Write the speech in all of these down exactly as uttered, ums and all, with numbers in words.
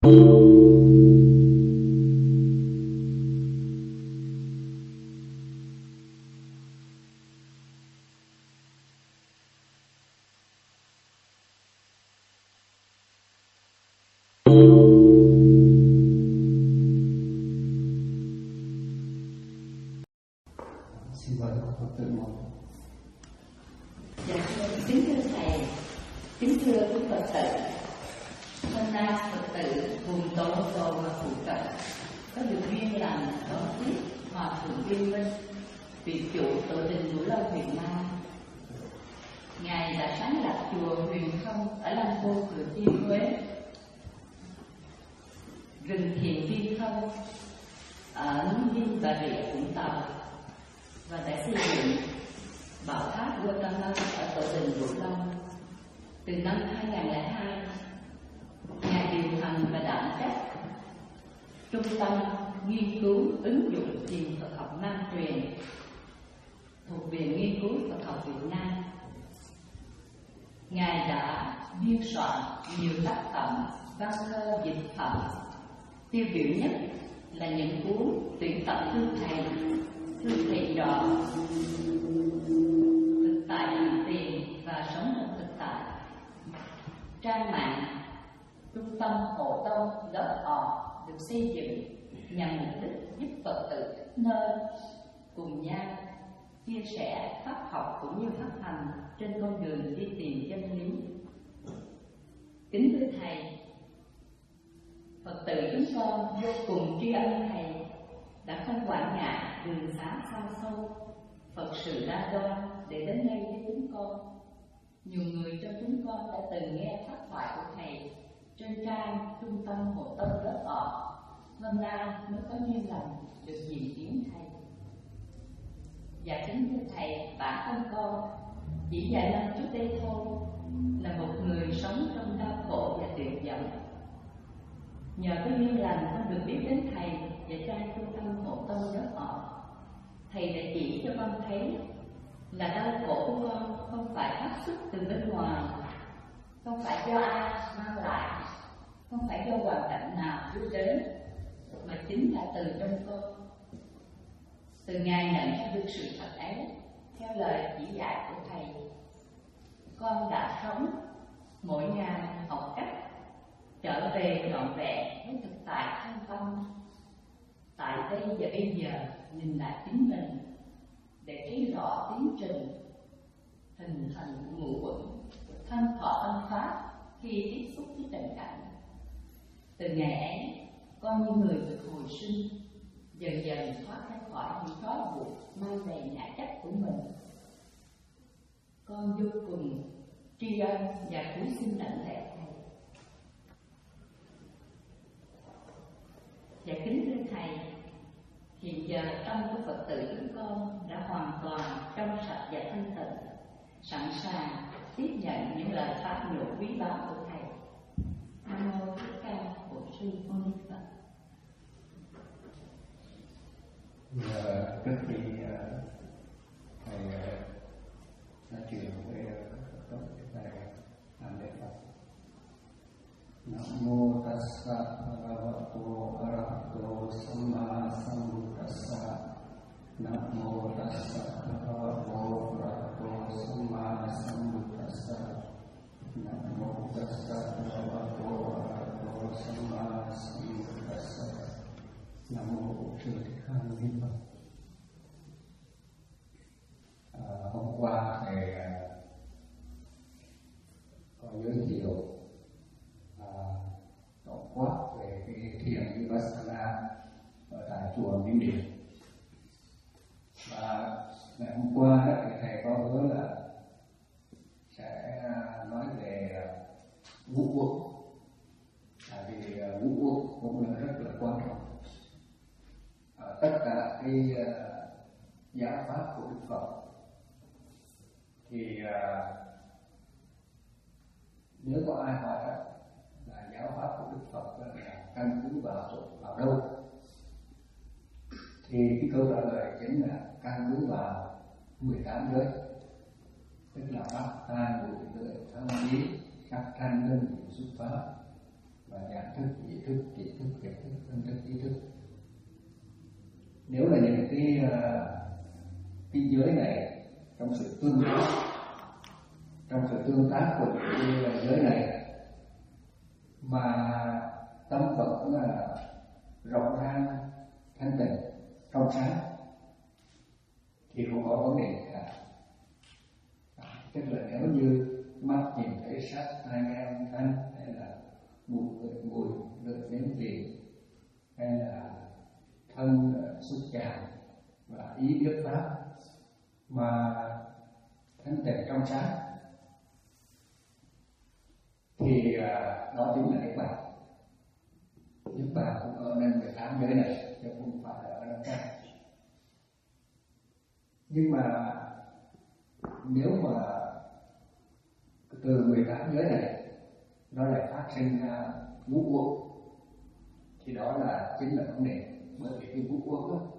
Tiêu biểu nhất là những cuốn tuyển tập thư thầy, thư thầy trò, thực tại bằng tiền và sống trong thực tại. Trang mạng Trung tâm Hộ Tông lớp họ được xây dựng nhằm mục đích giúp Phật tử nơi cùng nhau chia sẻ pháp học cũng như pháp hành trên con đường đi tìm chân lý. Kính thưa thầy, Phật tử chúng con vô cùng tri ân thầy đã không quản ngại đường xá xa xôi, Phật sự đa đoan để đến đây với chúng con. Nhiều người trong chúng con đã từng nghe pháp thoại của thầy trên trang Trung tâm Hộ Tông lớp họ, hôm nay mới có duyên lành được nhìn tiếng thầy. Dạ kính thưa thầy, bản thân con chỉ vài năm trước đây thôi là một người sống trong đau khổ và tuyệt vọng. Nhờ có duyên lành con được biết đến thầy và trang Trung tâm Hộ Tông lớp họ, thầy đã chỉ cho con thấy là đau khổ của con không phải phát xuất từ bên ngoài, không phải do ai mang lại, không phải do hoàn cảnh nào đưa đến, mà chính là từ trong con. Từ ngày nhận ra được sự thật ấy, theo lời chỉ dạy của thầy, con đã sống mỗi ngày học cách trở về trọn vẹn với thực tại thân tâm, tại đây và bây giờ nhìn lại chính mình để thấy rõ tiến trình hình thành ngũ uẩn thân thọ tâm pháp khi tiếp xúc với trần cảnh. Từ ngày ấy, con như người được hồi sinh, dần dần thoát ra khỏi những trói buộc mang về ngã chấp của mình. Con vô cùng tri ân và cúi xin lãnh lễ thầy. Và kính thưa thầy, hiện giờ tâm của Phật tử chúng con đã hoàn toàn trong sạch và thanh tịnh, sẵn sàng tiếp nhận những lời pháp nhũ quý báu của thầy. Nam mô Thích Ca Mâu Sư Mâu Ni Phật. Trước khi thầy nói chuyện với các thầy làm lễ Phật, Nam mô Tassa Bhagavato Arahato Samma Sambuddhassa. Nam mô Tassa Bhagavato Arahato Samma Sambuddhassa. Nam mô Tassa Bhagavato Arahato Samma Sambuddhassa. Nam mô Bổn Sư Thích Ca Mâu Ni Phật. À, hôm qua thầy à, có giới thiệu à, tổng quát về cái thiền Vipassana ở tại chùa Miếu Điện. Và ngày hôm qua đó, thì thầy có hứa là sẽ nói về ngũ uẩn, tại vì ngũ uẩn cũng là rất là quan trọng. À, tất cả cái uh, giáo pháp của Đức Phật thì uh, nếu có ai hỏi đó, là giáo pháp của Đức Phật là căn cứ vào vào đâu, thì cái câu trả lời chính là căn cứ vào mười tám giới, tức là pháp tha ngũ tuệ thâm ý các thanh đơn vị xuất pháp và và nhận thức, ý thức, trí thức, kiến thức, phân thức, ý thức. Nếu là những cái cái giới này trong sự tương tác, trong sự tương tác của những cái giới này mà tâm vẫn là rộng ràng, thanh tịnh, trong sáng thì không có vấn đề gì cả. Tức là nếu như mắt nhìn thấy sắc, tai nghe âm thanh, hay là mùi ngửi mùi, lưỡi nếm vị, hay là thân xúc chạm và ý biết pháp mà thanh tịnh trong sáng thì đó chính là niết bàn. Niết bàn cũng ở nơi mười tám giới này chứ không phải là ở nơi khác. Nhưng mà nếu mà từ mười tám giới này nó lại phát sinh ra ngũ uẩn thì đó là chính là vấn đề. Bởi vì cái ngũ uẩn đó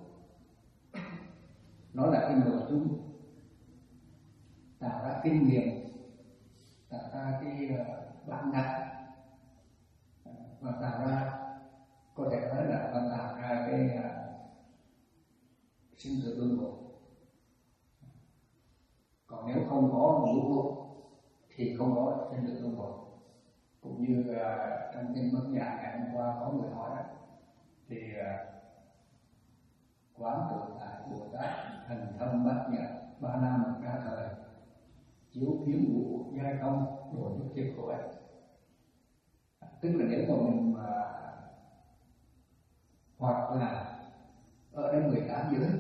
nó là cái nội dung tạo ra kinh nghiệm, tạo ra cái bản năng và tạo ra, có thể nói là nó tạo ra cái sinh tử luân hồi. Còn nếu không có ngũ uẩn thì không có sinh tử luân hồi. Cũng như uh, trong kinh Bất Nhã ngày hôm qua có người hỏi đó, thì uh, quán tự tại Bồ Tát thành thâm bát nhã ba năm đa thời chiếu kiến ngũ giai công độ nhất thiết khổ ấy. Tức là nếu mà mình mà hoặc là ở đây mười tám giới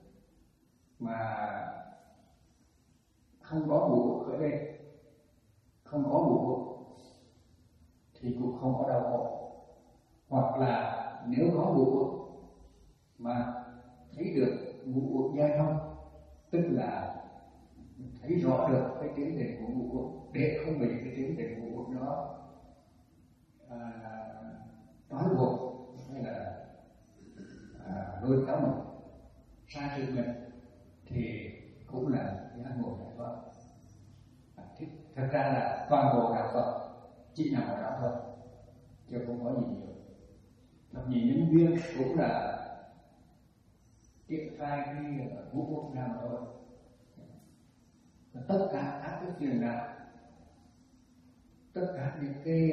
mà không có ngũ ở đây, không có ngũ thì cũng không có đau khổ. Hoặc là nếu có ngũ mà thấy được ngũ giai thông, tức là thấy rõ được cái tiến trình của ngũ để không bị cái tiến trình của ngũ đó à, trói buộc hay là à, lôi kéo mình sai sự mình thì cũng là giác ngộ giải thoát. Thật ra là toàn bộ đạo Phật chỉ nằm ở đó thôi, chứ không có gì nhiều. Thập nhị nhân duyên cũng là triển khai cái ngũ uẩn ra mà thôi. Tất cả các cái phiền não, tất cả những cái,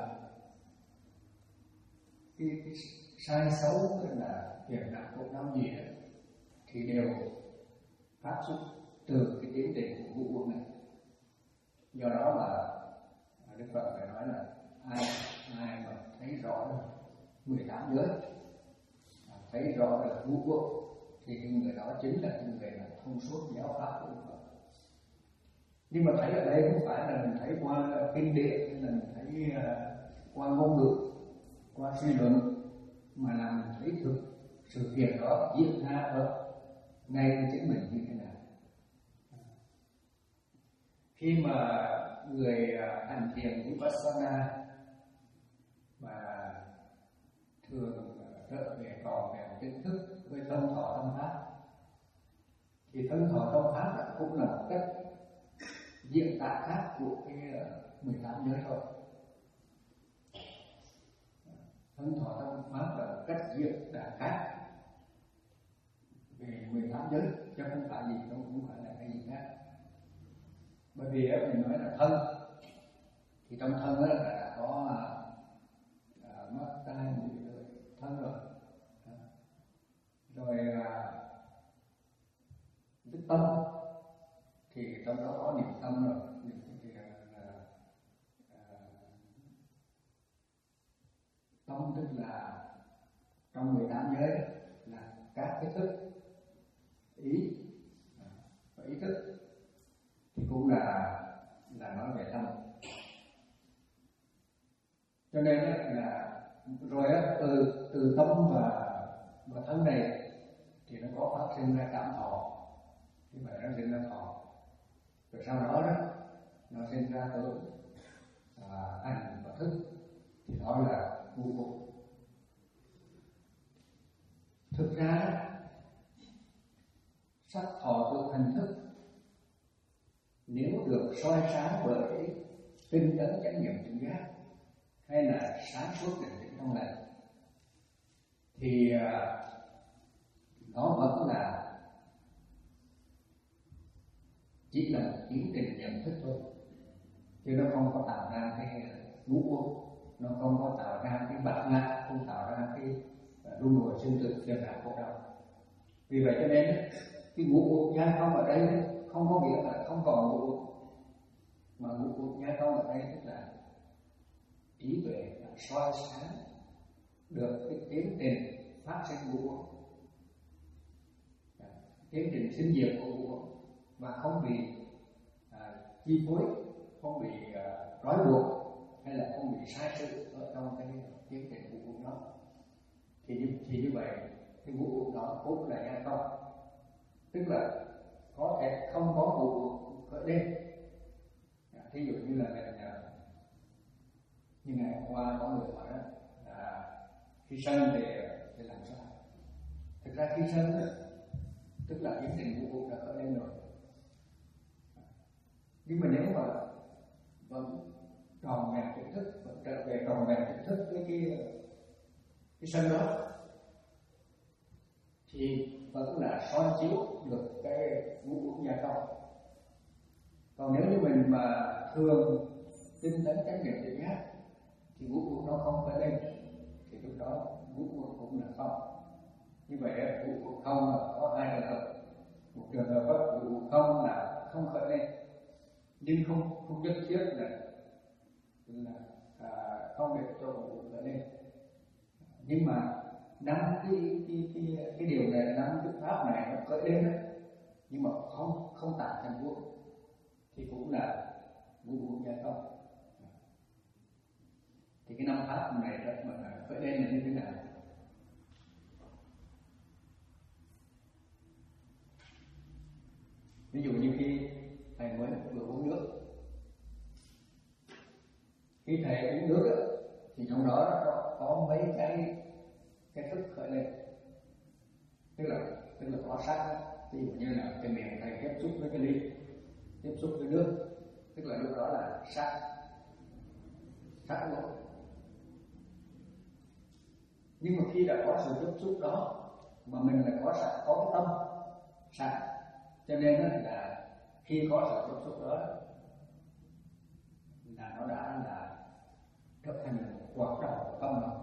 cái, cái sai xấu hay là phiền não của năm gì đó thì đều phát xuất từ cái tiến trình của ngũ uẩn này. Do đó mà Đức Phật phải nói là ai ai mà thấy rõ được mười tám giới, thấy rõ được ngũ uẩn thì cái người đó chính là cái người là thông suốt giáo pháp của Đức Phật. Nhưng mà thấy ở đây không phải là mình thấy qua kinh điển hay là mình thấy qua ngôn ngữ, qua suy luận, mà là mình thấy thực sự việc đó diễn ra ở ngay với chính mình như thế nào. Khi mà người hành thiền Vipassana mà thường trở về tròn vẹn kiến thức với thân thọ tâm pháp, thì thân thọ tâm pháp là cũng là một cách diễn tả khác của cái mười tám giới thôi. Thân thọ tâm pháp là một cách diễn tả khác về mười tám giới, chứ không phải gì, không cũng phải là cái gì khác. Bởi vì mình nói là thân thì trong thân đó là đã có à, mắt, tai, mũi, lưỡi, thân rồi. Rồi à, cái tâm thì trong đó có niệm tâm rồi. Niệm thì là, là à, tâm tức là trong mười tám giới là các cái thức, ý và ý thức thì cũng là là nói về tâm. Cho nên là rồi từ từ tâm và và thân này thì nó có phát sinh ra cảm thọ, như vậy nó sinh ra thọ, rồi sau đó đó nó sinh ra tưởng, à, hành và thức, thì đó là ngũ uẩn. Thực ra sắc thọ tưởng hành thức nếu được soi sáng bởi tinh tấn chánh niệm tỉnh giác hay là sáng suốt định tĩnh trong lành, thì nó vẫn là chỉ là một tiến trình nhận thức thôi, chứ nó không có tạo ra cái ngũ uẩn, nó không có tạo ra cái bản ngã, không tạo ra cái luân hồi sinh tử phiền não khổ đau. Vì vậy cho nên cái ngũ uẩn nhai không ở đây không có nghĩa là không còn ngũ uẩn, mà ngũ uẩn nhai không ở đây tức là trí tuệ là soi sáng được cái tiến trình phát sinh ngũ uẩn, tiến trình sinh diệt của ngũ uẩn, mà không bị à, chi phối, không bị à, trói buộc, hay là không bị sai sự ở trong cái tiến trình ngũ uẩn đó. Thì như, thì như vậy cái ngũ uẩn đó cũng là nhai không, tức là có thể không có ngũ uẩn khởi lên. Thí dụ như là mình, như ngày hôm qua có người hỏi là khi sanh thì thì làm sao? Thực ra khi sanh tức là tiến trình ngũ uẩn đã khởi lên rồi, nhưng mà nếu mà vẫn tròn vẹn tỉnh thức, vẫn trở về tròn vẹn tỉnh thức với cái cái sân đó, thì vẫn là soi chiếu được cái ngũ uẩn gia công. Còn nếu như mình mà thường tinh tấn chánh niệm tự giác thì ngũ uẩn nó không phải lên, thì lúc đó ngũ uẩn cũng là không. Như vậy ngũ uẩn không là có hai trường hợp. Một trường hợp ngũ uẩn không là không khởi lên, nhưng không không nhất thiết là là à, không để cho ngũ uẩn khởi lên. Nhưng mà năm cái cái cái cái điều này, năm cái pháp này nó khởi lên đấy, nhưng mà không không tạo thành ngũ uẩn thì cũng là ngũ uẩn gia công. Thì cái năm pháp này đó mà khởi lên là như thế nào? Ví dụ như khi thầy mới vừa uống nước, khi thầy uống nước đó, thì trong đó nó có, có mấy cái cái thức khởi lên, tức là tức là có sắc đó. Ví dụ như là cái miệng thầy tiếp xúc với cái ly, tiếp xúc với nước, tức là lúc đó là sắc, sắc luôn. Nhưng mà khi đã có sự tiếp xúc đó mà mình lại có sắc, có cái tâm sắc, cho nên là khi có sự tiếp xúc đó là nó đã là trở thành một hoạt động của tâm rồi.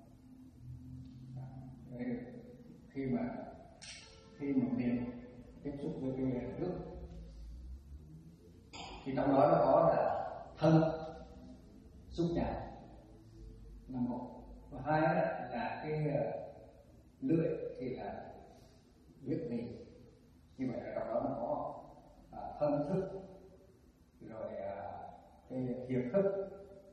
Khi mà khi mà miệng tiếp xúc với cái nước thì trong đó nó có là thân xúc chạm là một, và hai là cái lưỡi thì là biết vị. Như vậy là trong đó nó có à, thân thức, rồi à, cái hiệp thức.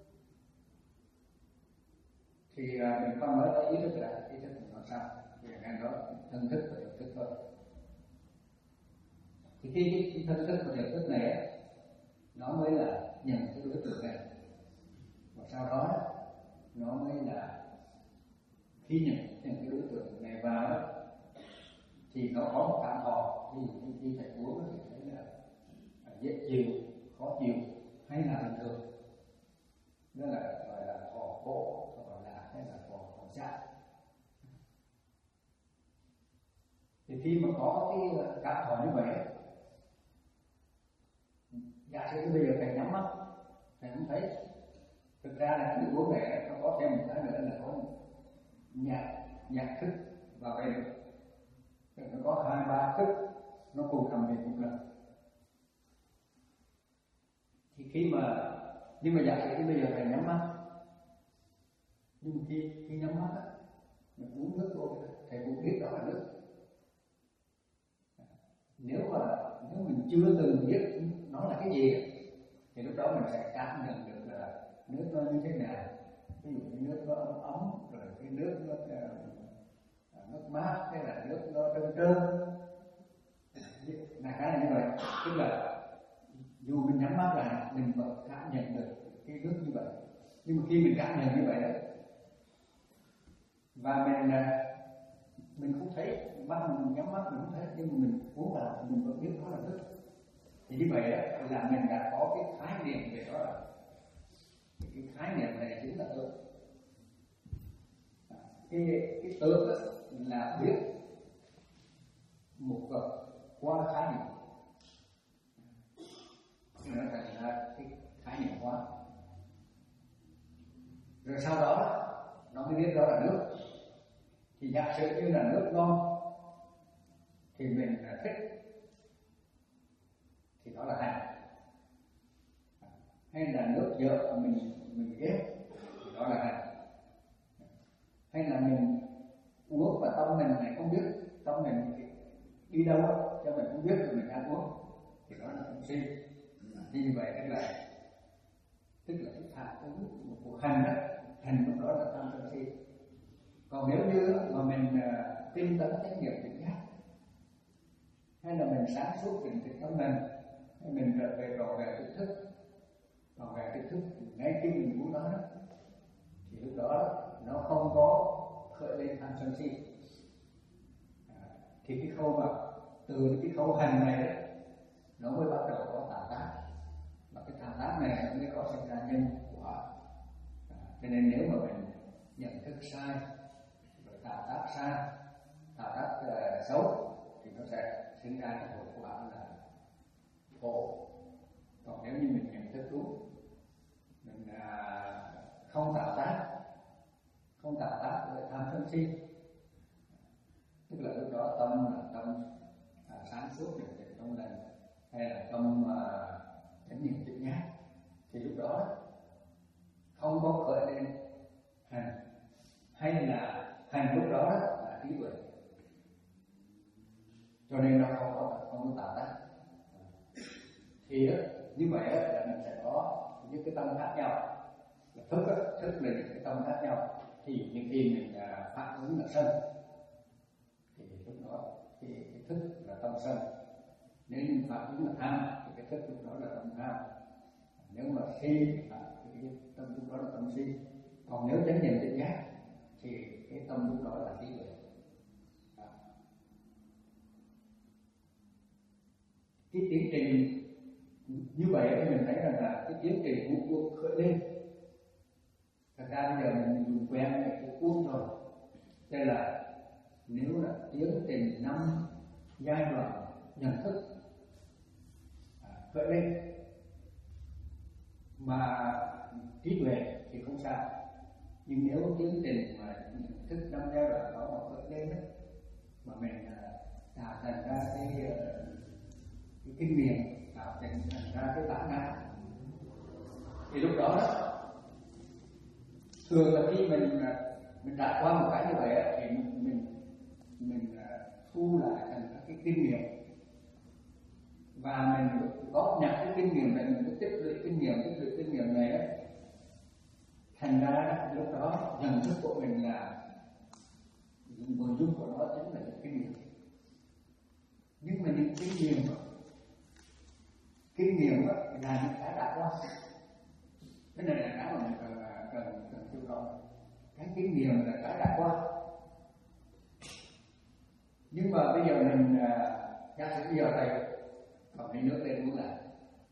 Thì à, mình không nói tới ý thức là ý thức mình nói sao, thì ngành đó thân thức và hiệp thức thôi. Thì khi cái, cái thân thức và hiệp thức này ấy, nó mới là nhận cái đối tượng này, và sau đó nó mới là khi nhận, nhận cái đối tượng này vào đó, thì nó có một cảm thọ. Ví dụ như khi thầy uống thì thấy là dễ chịu, khó chịu hay là bình thường, đó là gọi là thọ khổ, gọi là hay là thọ thọ giác. Thì khi mà có cái cảm thọ như vậy, giả sử bây giờ thầy nhắm mắt, thầy không thấy. Thực ra là cái uống này nó có thêm một cái nữa là có nhạc nhạc thức vào đây. Nó có hai ba thức nó cùng làm việc một lần. Thì khi mà nhưng mà giả sử bây giờ thầy nhắm mắt, nhưng mà khi khi nhắm mắt á, mình uống nước vô thầy cũng biết đó là nước. Nếu mà nếu mình chưa từng biết nó là cái gì thì lúc đó mình sẽ cảm nhận được là nước nó như thế nào. Ví dụ như nước nó ấm, rồi cái nước nó nước mát, hay là nước nó trơn trơn, là cái là như vậy. Tức là dù mình nhắm mắt lại mình vẫn cảm nhận được cái nước như vậy, nhưng mà khi mình cảm nhận như vậy đó và mình mình không thấy, mắt mình nhắm mắt mình không thấy, nhưng mà mình uống vào mình vẫn biết nó là nước. Thì như vậy đó là mình đã có cái khái niệm về đó là cái cái khái niệm này chính là tướng. Cái cái tướng là biết một vật qua khái niệm, nó thành ra cái khái niệm hóa. Rồi sau đó nó mới biết đó là nước. Thì giả sử như là nước ngon thì mình là thích, thì đó là hành. Hay là nước dở mình mình ghét thì đó là hành. Hay là mình uống và tâm mình này không biết, tâm mình đi đâu cho mình không biết rồi mình ăn uống thì đó là tâm si. Thì như vậy tức là tức là cái phản ứng một cuộc hành đó, hành lúc đó là tâm sân si. Còn nếu như mà mình uh, tinh tấn chánh niệm tỉnh giác, hay là mình sáng suốt tỉnh thức tâm mình, hay mình trở về trò về tỉnh thức, trò về tỉnh thức ngay khi mình muốn nói đó, thì lúc đó nó không có khởi lên tham sân si. À, thì cái khâu mà từ cái khâu hành này đó, nó mới bắt đầu có tạo tác, và cái tạo tác này nó mới có sinh ra nhân quả. À, cho nên nếu mà mình nhận thức sai, rồi tạo tác sai, tạo tác uh, xấu, thì nó sẽ sinh ra cái hậu quả là khổ. Còn nếu như mình nhận thức đúng, mình uh, không tạo tác, không tạo tác với tham sân si, tức là lúc đó tâm là tâm à, sáng suốt được định trong lành, hay là tâm chánh niệm tỉnh giác, thì lúc đó không có khởi lên hành, hay là hành lúc đó là trí tuệ, cho nên nó không có không có tạo tác. Thì như vậy là mình sẽ có những cái tâm khác nhau. Thức thức là những cái tâm khác nhau. Thì những khi mình uh, phản ứng là sân, thì lúc đó thì cái thức là tâm sân. Nếu như phản ứng là tham, thì cái thức lúc đó là tâm tham. Nếu mà si, à, thì cái tâm lúc đó là tâm si. Còn nếu chánh niệm tỉnh giác, thì cái tâm lúc đó là trí tuệ. Cái tiến trình như vậy thì mình thấy rằng là cái tiến trình ngũ uất khởi lên. Thật ra bây giờ mình dùng quen cái uất rồi. Đây là nếu là tiến trình năm giai đoạn nhận thức à, khởi lên mà trí tuệ thì không sao. Nhưng nếu tiến trình mà nhận thức năm giai đoạn đó mà khởi lên đó, mà mình tạo thành ra cái, cái kinh nghiệm, tạo thành ra cái bản năng, thì lúc đó đó thường là khi mình mình trải qua một cái như vậy thì mình mình, mình thu lại thành các cái kinh nghiệm, và mình góp nhặt cái kinh nghiệm này, mình cứ tích lũy kinh nghiệm, tích lũy kinh nghiệm này đó, thành ra lúc đó nhận thức của mình là nội dung của nó chính là những kinh nghiệm. Nhưng mà những kinh nghiệm kinh nghiệm là những cái đã qua. Cái này là cái mà mình cần cần cần chú trọng. Cái kinh nghiệm là cái đã qua. Nhưng mà bây giờ mình giả sử bây giờ thầy cầm ly nước lên uống lại,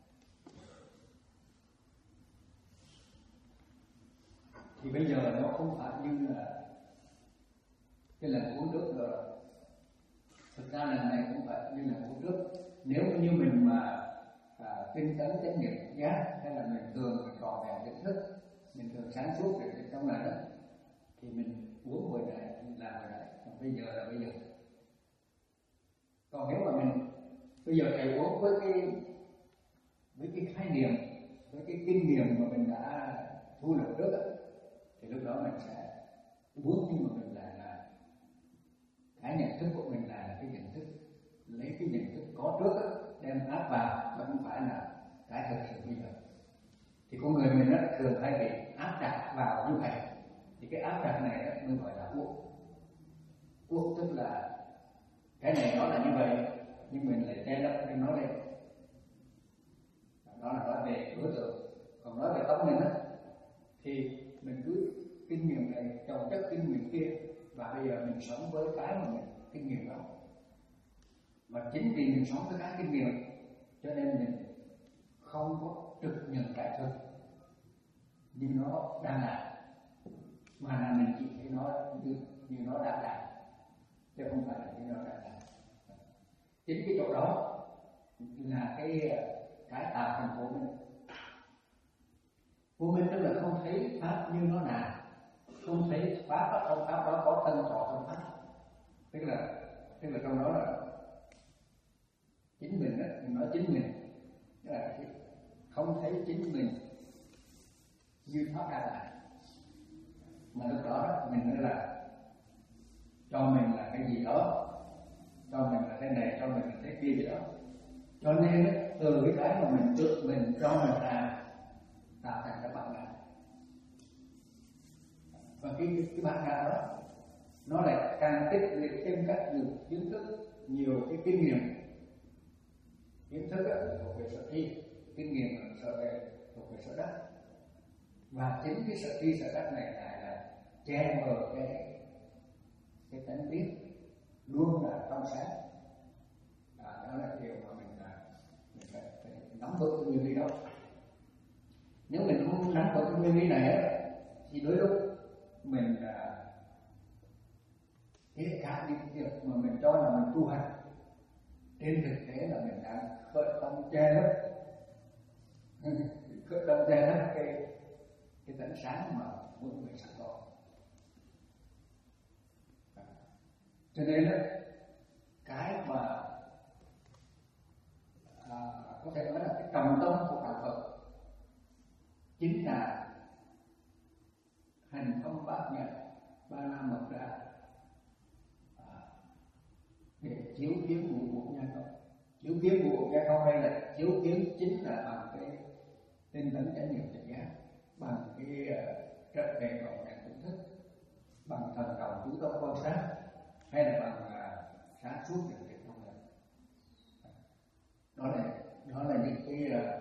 thì bây giờ nó không phải như là cái lần uống nước rồi. Thực ra lần này cũng phải như là uống nước. Nếu như mình mà à, tinh tấn chánh niệm giác, hay là mình thường mình còn vẹn tỉnh thức, mình thường sáng suốt để trong này đó, thì mình uống hồi nãy, mình làm hồi nãy, còn bây giờ là bây giờ. Còn nếu mà mình bây giờ thầy uống với cái với cái khái niệm, với cái kinh nghiệm mà mình đã thu được trước đó, thì lúc đó mình sẽ uống, nhưng mà mình lại là cái nhận thức của mình là cái nhận thức, lấy cái nhận thức có trước đó, đem áp vào, mà không phải là cái thực sự bây giờ. Thì con người mình rất thường hay bị áp đặt vào như vậy. Thì cái áp đặt này đó mới gọi là uất. Uất tức là cái này nó là như vậy, nhưng mình lại che lấp cái nói lên. Đó là nói về đối tượng. Còn nói về tâm mình á, thì mình cứ kinh nghiệm này chồng chất kinh nghiệm kia, và bây giờ mình sống với cái mà mình kinh nghiệm đó. Và chính vì mình sống với cái kinh nghiệm, cho nên mình không có trực nhận cái thực, như nó đang làm, mà là mình chỉ thấy nó như, như nó đã làm, chứ không phải là như nó đã làm. Chính cái chỗ đó là cái cái tạo thành vô minh. Vô minh tức là không thấy pháp như nó là, không thấy pháp ở trong pháp đó có thân thọ trong pháp, tức là tức là trong đó là chính mình đó, mình nói chính mình, tức là không thấy chính mình như pháp đang làm, mà lúc đó mình nói là cho mình là cái gì đó, cho mình là cái này, cho mình là cái kia gì đó. Cho nên từ cái cái mà mình tự mình cho mình làm tạo thành cái bản ngã, và cái cái bản ngã đó nó lại càng tích lũy thêm các nhiều kiến thức, nhiều cái kinh nghiệm. Kiến thức thuộc về sở thi, kinh nghiệm sở về thuộc về sở đắc, và chính cái sở thi sở đắc này lại là che mờ cái cái tánh biết luôn là trong sáng. À, đó là điều mà mình là mình phải, phải nắm vững cái nguyên lý đó. Nếu mình không nắm vững cái nguyên lý này ấy, thì đôi lúc mình là kể cả những việc mà mình cho là mình tu hành, trên thực tế là mình đang khởi tâm che lấp khởi tâm che lấp cái cái tánh sáng mà mỗi người sẵn có. Cho nên đó, cái mà à, có thể nói là cái trọng tâm của đạo Phật chính là hành thông bát nhã ba la mật đa, à, để chiếu kiến ngũ uẩn nhân không. Chiếu kiến ngũ uẩn nhân không đây là chiếu kiến chính là bằng cái tinh tấn chánh niệm tỉnh giác, bằng cái uh, trợ về cộng cảnh tỉnh thức, bằng thần trọng chú tâm quan sát, hay là bằng uh, sáng suốt nhận định không này. Đó là đó là những cái uh,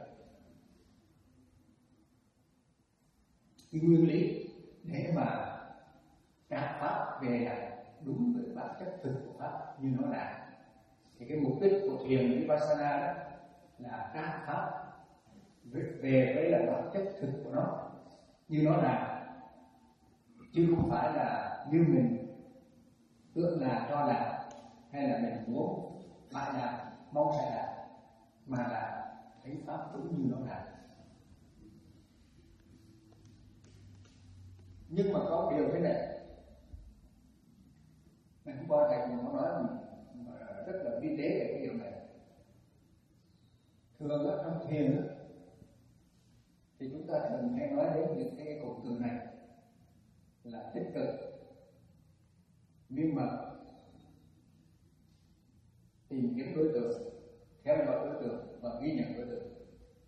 cái nguyên lý để mà đạt pháp về là đúng với bản chất thực của pháp như nó là. Thì cái mục đích của thiền Vipassana đó là đạt pháp về với là bản chất thực của nó như nó là, chứ không phải là như mình ước là cho là, hay là mình muốn lại là mong sẽ là, mà là thấy pháp đúng như nó là. Nhưng mà có điều thế này, mình hôm qua thầy cũng có nói rất là vi tế về cái điều này. Thường ở trong thiền thì chúng ta thường hay nói đến những cái cụm từ này là tích cực, nhưng mà tìm kiếm đối tượng, theo dõi đối tượng và ghi nhận đối tượng.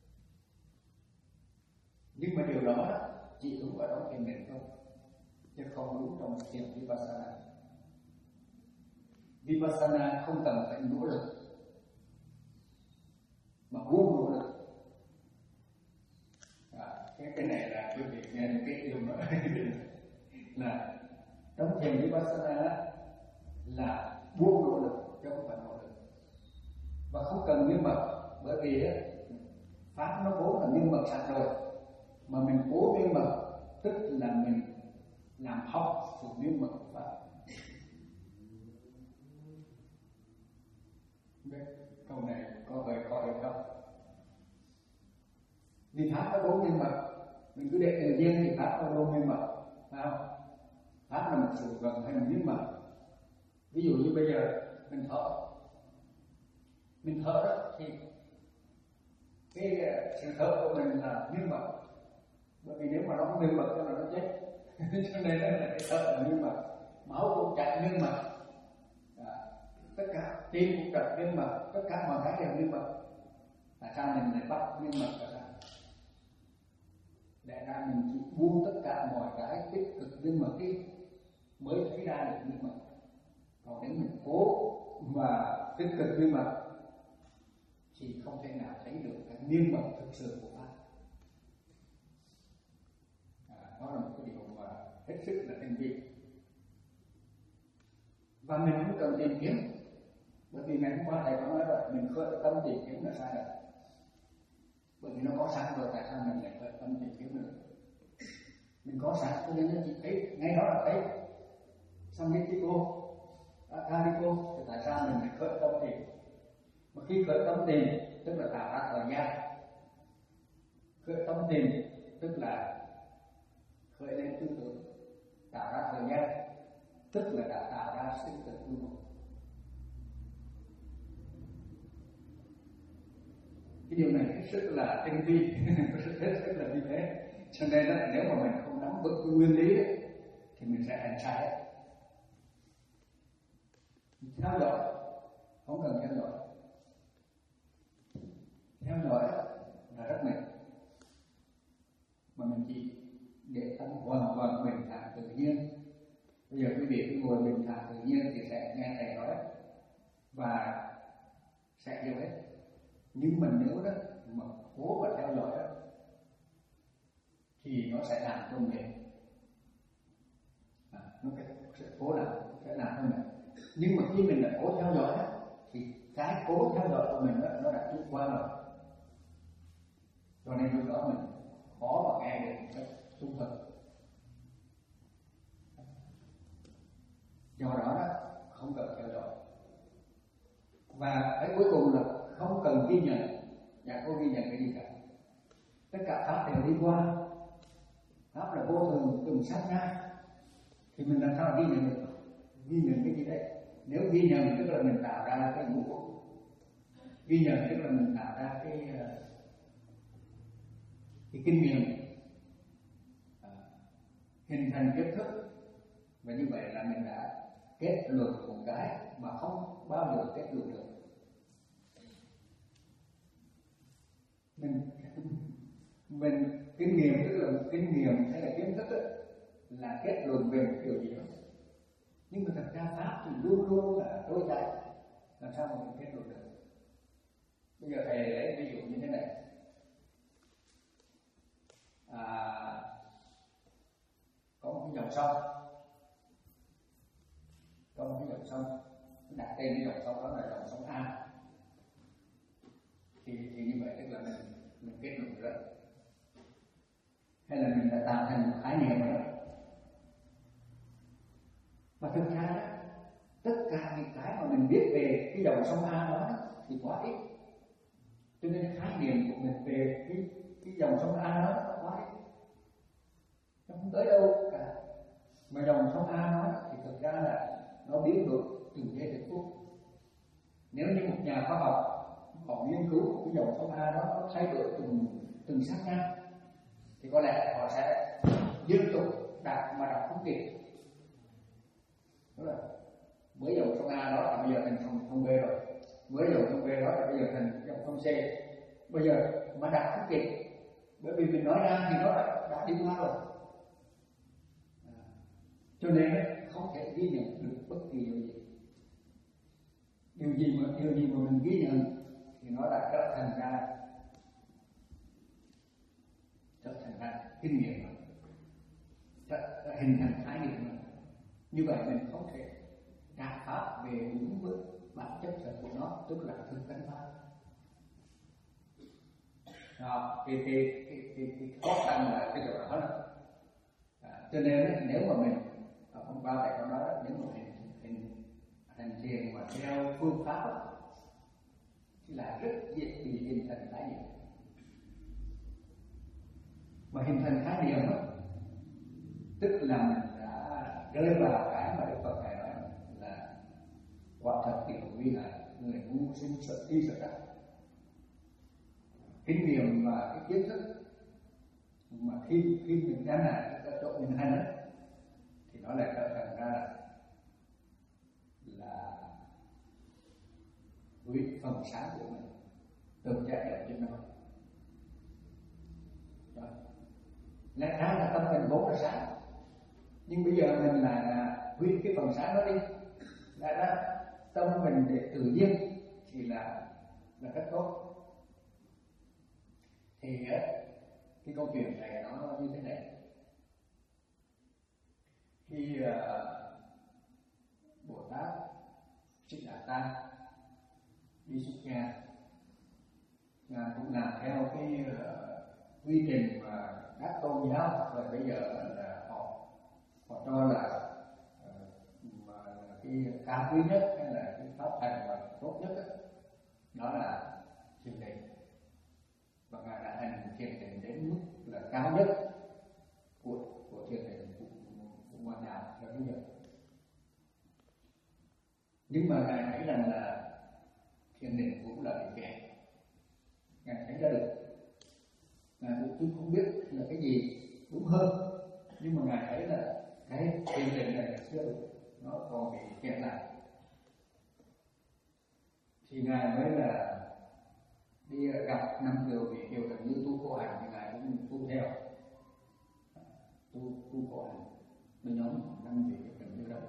Nhưng mà điều đó chỉ đúng ở trong thiền định thôi, chứ không đúng trong thiền Vipassana. Vipassana không cần phải nỗ lực, mà vô nỗ lực. À, cái cái này là quý vị nghe những cái điều đó là trong thiền Vipassana là buông nỗ lực chứ không phải nỗ lực, và không cần miên mật, bởi vì ấy, pháp nó vốn là miên mật sẵn rồi, mà mình cố miên mật tức là mình làm hỏng sự miên mật của pháp. Câu này có vẻ khó hiểu không? Vì pháp nó vốn miên mật, mình cứ để tự nhiên thì pháp nó vốn miên mật, phải không? Pháp là một sự vận hành miên mật. Ví dụ như bây giờ mình thở, mình thở đó thì cái sự thở của mình là miên mật, bởi vì nếu mà nó không miên mật thì nó chết. Cho nên là cái thở là miên mật, máu cũng chạy miên mật, tất cả tim cũng đập miên mật, tất cả mọi cái đều miên mật. Tại sao mình lại bắt miên mật là sao? Để ra mình chỉ buông tất cả mọi cái tích cực miên mật đi mới thấy ra được miên mật. Còn nếu mình cố mà tích cực miên mật thì không thể nào thấy được cái miên mật thực sự của pháp. À, đó là một cái điều mà hết sức là tinh vi, và mình cũng cần tìm kiếm. Bởi vì ngày hôm qua thầy có nói rồi, mình khởi tâm tìm kiếm là sai rồi. Bởi vì nó có sẵn rồi, tại sao mình lại khởi tâm tìm kiếm nữa? mình có sẵn, cho nên chị thấy ngay đó là thấy. Xong cái chị cô à, đi cô thì tại sao mình phải khởi tâm tìm? Mà khi khởi tâm tìm tức là tạo ra thời gian, khởi tâm tìm tức là khởi lên tư tưởng, tạo ra thời gian tức là đã tạo ra sinh tử luân hồi. Cái điều này hết sức là tinh vi, hết sức là như thế. Cho nên là nếu mà mình không nắm vững cái nguyên lý ấy, thì mình sẽ hành sai. Theo dõi, không cần theo dõi. Theo dõi là rất mệt, mà mình chỉ để tâm hoàn toàn bình thản tự nhiên. Bây giờ quý vị cứ ngồi bình thản tự nhiên thì sẽ nghe thầy nói và sẽ hiểu hết. Nhưng mình nếu đó mà cố và theo dõi đó thì nó sẽ làm cho mình à, nó sẽ cố làm sẽ làm cho mình. Nhưng mà khi mình đã cố theo dõi đó, thì cái cố theo dõi của mình đó, nó đã trôi qua rồi, cho nên lúc đó mình khó mà nghe được một cách trung thực. Do đó đó không cần theo dõi. Và cái cuối cùng là không cần ghi nhận. Dạ có ghi nhận cái gì cả. Tất cả pháp đều đi qua. Pháp là vô thường, từng sát na. Thì mình làm sao ghi nhận được? Ghi nhận cái gì đấy? Nếu ghi nhận tức là mình tạo ra cái ngũ uẩn. Ghi nhận tức là mình tạo ra cái cái kinh nghiệm, à, hình thành kiến thức. Và như vậy là mình đã kết luận một cái mà không bao giờ kết luận được. Mình mình kinh nghiệm tức là một kinh nghiệm hay là kiến thức ấy, là kết luận về một điều gì đó. Nhưng mà thật ra pháp thì luôn luôn là trôi chảy, làm sao mà mình kết luận được? Bây giờ thầy lấy ví dụ như thế này. À, có một cái dòng sông, có một cái dòng sông, đặt tên cái dòng sông đó là dòng sông A. Thì, thì như vậy tức là mình mình kết luận rồi, hay là mình đã tạo thành một khái niệm rồi. Mà thực ra đó, tất cả những cái mà mình biết về cái dòng sông A đó thì quá ít, cho nên khái niệm của mình về cái cái dòng sông A đó quá ít, nó không tới đâu cả. Mà dòng sông A đó thì thực ra là nó biến đổi từng giây từng phút. Nếu như một nhà khoa học họ nghiên cứu cái dòng sông A đó nó thay đổi từng từng sát na thì có lẽ họ sẽ liên tục đạt mà đạt không kịp. Đúng rồi. Mới dòng sông A đó thì bây giờ thành sông sông B rồi, mới dòng sông B đó thì bây giờ thành dòng sông C. Bây giờ mà đạt không kịp, bởi vì mình nói ra thì nó đã, đã đi qua rồi. À, cho nên không thể ghi nhận được bất kỳ điều gì. Điều gì mà điều gì mà mình ghi nhận thì nó đã trở thành ra trở thành ra kinh nghiệm, trở, trở hình thành khái niệm. Như vậy mình không thể đạt pháp về đúng với bản chất thật của nó, tức là thực tánh pháp. Đó, thì thì thì thì, thì khó khăn là cái chỗ đó. À, cho nên nếu mà mình hôm qua tại con nói nếu mà mình hình hành thiền mà theo phương pháp đó, thì là rất dễ bị hình thành khái niệm. Mà hình thành khái niệm đó, tức là mình đã rơi vào cái mà Đức Phật Ngài nói là quả thật điều nguy hại, người ngu sinh sợ đi sợ đắc. Kinh nghiệm và cái kiến thức mà khi khi mình đang là cái chỗ mình hành đó, thì nó lại trở thành ra là với phần sáng của mình tự chạy ở trên đó. Lẽ ra là tâm mình vốn là sáng, nhưng bây giờ mình lại là huy cái phần sáng đó đi, lẽ ra tâm mình để tự nhiên thì là là rất tốt. Thì cái câu chuyện này nó như thế này. Khi uh, Bồ Tát Thích Đạt Ta đi xuất gia, Ngài cũng làm theo cái uh, quy trình mà các tôn giáo rồi bây giờ là họ cho là mà cái cao quý nhất hay là cái pháp hành mà tốt nhất đó, đó là thiền định, và ngài đã hành thiền định đến mức là cao nhất của của thiền định của, của ngoại đạo là bây giờ. Nhưng mà ngài thấy rằng là thiền định cũng là bị kẹt, ngài thấy ra được, ngài cũng không biết là cái gì đúng hơn, nhưng mà ngài thấy là cái thiền định này là chưa đủ, nó còn bị kẹt lại, thì ngài mới là đi gặp năm kiều vị kiều là như tu khổ hạnh, thì ngài cũng tu theo, tu tu khổ hạnh với nhóm năm vị kiều trần như đó.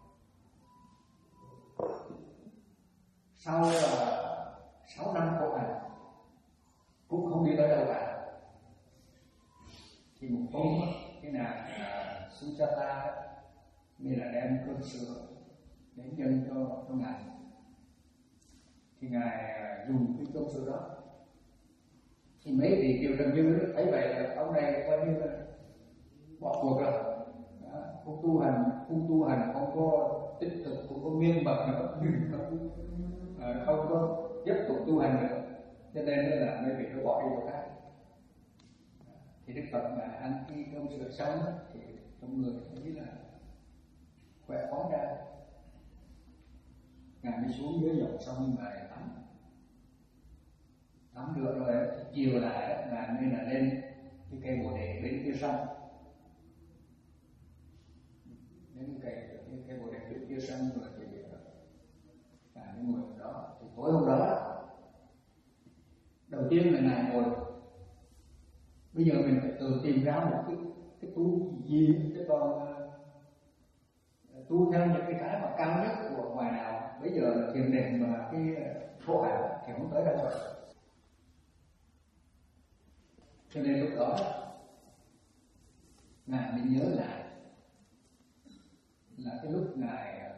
Sau uh, sáu năm khổ hạnh cũng không đi tới đâu cả, thì một hôm cái nàng uh, Sujata như là đem cơm sữa đến dâng cho cho ngài, thì ngài uh, dùng cái cơm sữa đó, thì mấy vị kiều trần như thấy vậy là ông này coi như là bỏ cuộc rồi, đó, không tu hành, không tu hành, không có tích cực, không có miên mật nữa, không, à, không có tiếp tục tu hành nữa, cho nên là mấy vị nó bỏ đi chỗ khác. Thì Đức Phật mà ăn cái cơm sữa xong thì trong người thấy là khỏe khoắn ra, ngài mới xuống dưới dòng sông ngài tắm tắm được rồi, chiều lại ngài mới là lên cái cây bồ đề bên kia sông, đến cái cây cái cây bồ đề bên kia sông rồi thì ngài mới ngồi đó. Thì tối hôm đó đầu tiên là ngài ngồi, bây giờ mình phải tự tìm ra một cái cái tu gì, cái con tu theo những cái cái mà cao nhất của ngoài nào. Bây giờ là thiền định mà cái khổ hạnh thì không tới đâu rồi. Cho nên lúc đó ngài mới nhớ lại là cái lúc ngài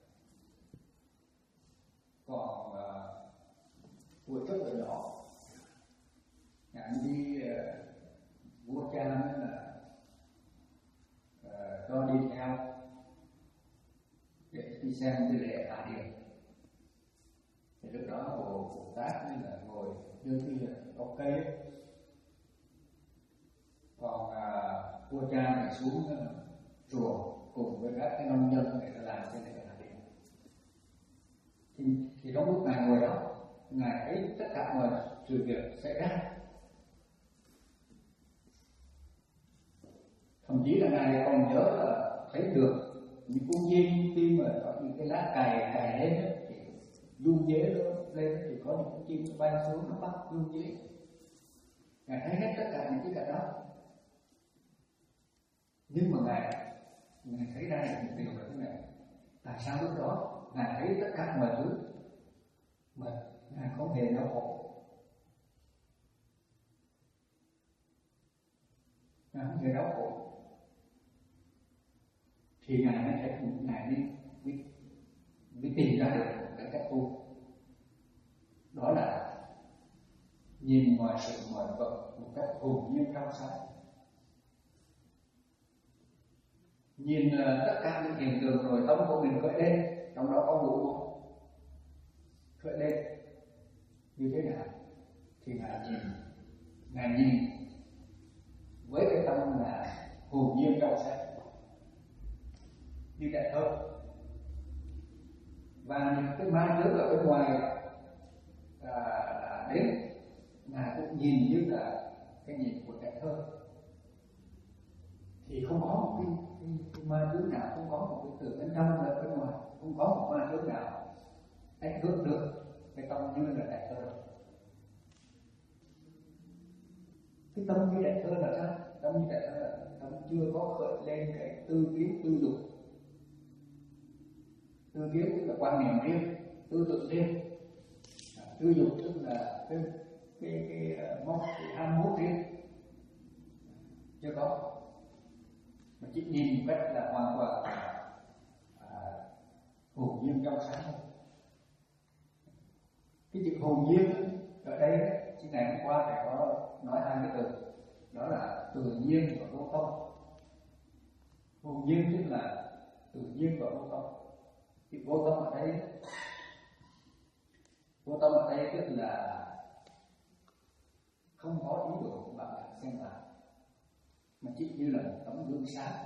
còn tuổi rất là nhỏ, ngài đi vua cha mới là uh, cho đi theo để đi xem cái lễ Hạ Điền. Thì lúc đó Bồ Bồ Tát mới là ngồi đưa cái gốc cây, còn uh, vua cha thì xuống uh, chùa cùng với các cái nông dân để làm cái lễ Hạ Điền. Thì, thì trong lúc ngài ngồi đó, ngài thấy tất cả mọi sự việc xảy ra. Thậm chí là ngài còn nhớ là thấy được những con chim khi mà có những cái lá cày cày lên thì du dế nó lên, thì có những con chim nó bay xuống nó bắt du dế. Ngài thấy hết tất cả những cái cả đó. Nhưng mà ngài ngài thấy ra được một điều là thế này: tại sao lúc đó ngài thấy tất cả mọi thứ mà ngài không hề đau khổ, ngài không hề đau khổ, thì ngài mới thấy ngài mới, mới, mới tìm ra được cái cách tu, đó là nhìn mọi sự mọi vật một cách hồn nhiên trong sáng, nhìn uh, tất cả những hiện tượng nội tâm của mình khởi lên, trong đó có ngũ vô khởi lên như thế nào thì ngài nhìn, ngài nhìn với cái tâm là hồn nhiên trong sáng như đại thơ, và những cái ma chướng ở bên ngoài à, đến ngài cũng nhìn như là cái nhìn của đại thơ, thì không có một cái, cái, cái ma chướng nào, không có một cái từ bên trong lẫn bên ngoài, không có một ma chướng nào ảnh hưởng được cái tâm như là đại thơ. Cái tâm như đại thơ là sao? Tâm như đại thơ là tâm chưa có khởi lên cái tư kiến tư dục. Tư kiến tức là quan niệm riêng, tư tưởng riêng, à, tư dục tức là cái cái cái mong cái ham muốn riêng, chưa có, mà chỉ nhìn một cách là hoàn toàn à, hồn nhiên trong sáng thôi. Cái chữ hồn nhiên ở đây chị ngày hôm qua phải có nói hai cái từ, đó là tự nhiên và vô tâm. Hồn nhiên tức là tự nhiên và vô tâm. Thì vô tâm ở đây, vô tâm ở đây tức là không có ý đồ của bạn là xem lại, mà chỉ như là một tấm gương sáng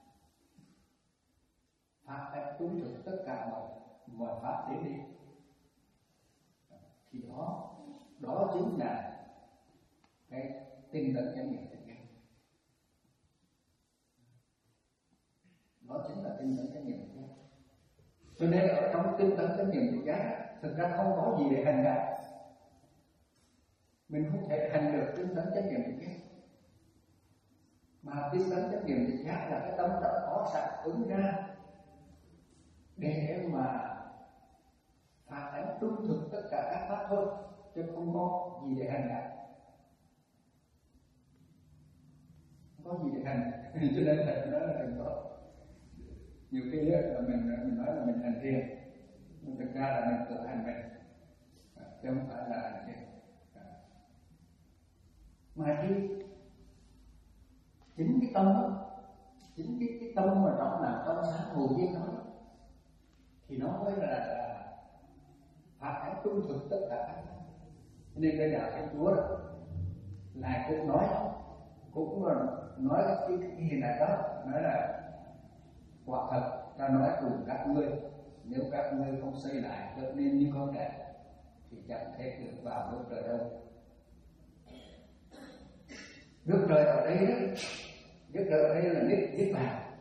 phát ép đúng thực tất cả mọi mọi pháp đến đi. Thì đó đó chính là cái tinh tấn chánh niệm tỉnh giác. Đó chính là tinh tấn chánh niệm tỉnh giác. Cho nên ở trong tinh tấn chánh niệm tỉnh giác thực ra không có gì để hành cả. Mình không thể hành được tinh tấn chánh niệm tỉnh giác. Mà tinh tấn chánh niệm tỉnh giác là cái tâm đã có sẵn ứng ra để mà phản ánh trung thực tất cả các pháp thôi, chứ không có gì để hành cả. Không có gì để hành. Cho nên là nó là đừng có. Nhiều khi là mình mình nói là mình hành thiền, nhưng thực ra là mình tự hành mình, chứ không phải là hành thiền. Mà khi chính cái tâm đó, chính cái, cái tâm mà trong là trong sáng hồn nhiên đó, thì nó mới là, là phản ánh trung thực tất cả các. Nên đây là cái Chúa đó là cũng nói cũng nói cái, cái hình này đó, nói là quả thật ta nói cùng các ngươi, nếu các ngươi không xây lại trở nên như con trẻ thì chẳng thể được vào nước trời đâu. Nước trời ở đây đó, nước trời ở đây là niết niết bàn.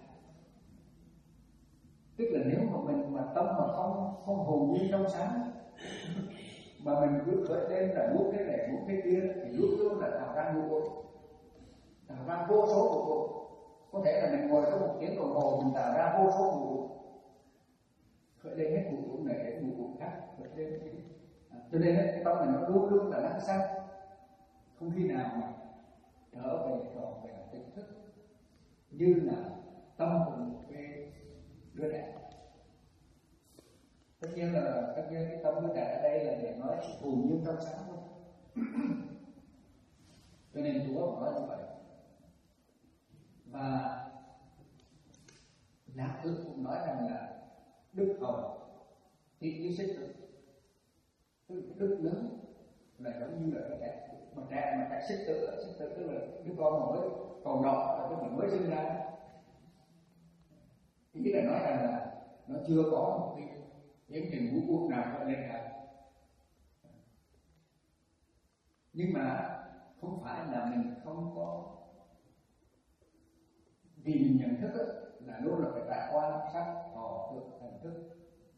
Tức là nếu mà mình mà tâm mà không không hồn nhiên trong sáng, mà mình cứ khởi lên là muốn cái này muốn cái kia, thì lúc luôn là tạo ra ngũ uẩn, tạo ra vô số ngũ uẩn. Có thể là mình ngồi có một tiếng đồng hồ mình tạo ra vô số ngũ uẩn, khởi lên hết ngũ uẩn này đến ngũ uẩn khác, khởi lên. À, cho nên cái tâm mình nó luôn luôn là lắng xanh, không khi nào mà trở về tròn về tỉnh thức, như là tâm của một cái đứa trẻ. Tất nhiên là tất nhiên cái tâm đứa trẻ ở đây là để nói sự hồn nhiên trong sáng thôi. Cho nên Chúa nói như vậy. Và Lạc Ước cũng nói rằng là đức hầu thì như xích tử, đức lớn là giống như là cái trẻ mà trẻ mà trẻ xích tử, xích tử tức là đứa con mà mới còn nhỏ, tức là mới sinh ra. Ý là nói rằng là nó chưa có một cái tiến trình ngũ uẩn nào trở lên cả. Nhưng mà không phải là mình không có, vì mình nhận thức ấy, là luôn là phải trải qua sắc thọ tưởng hành thức.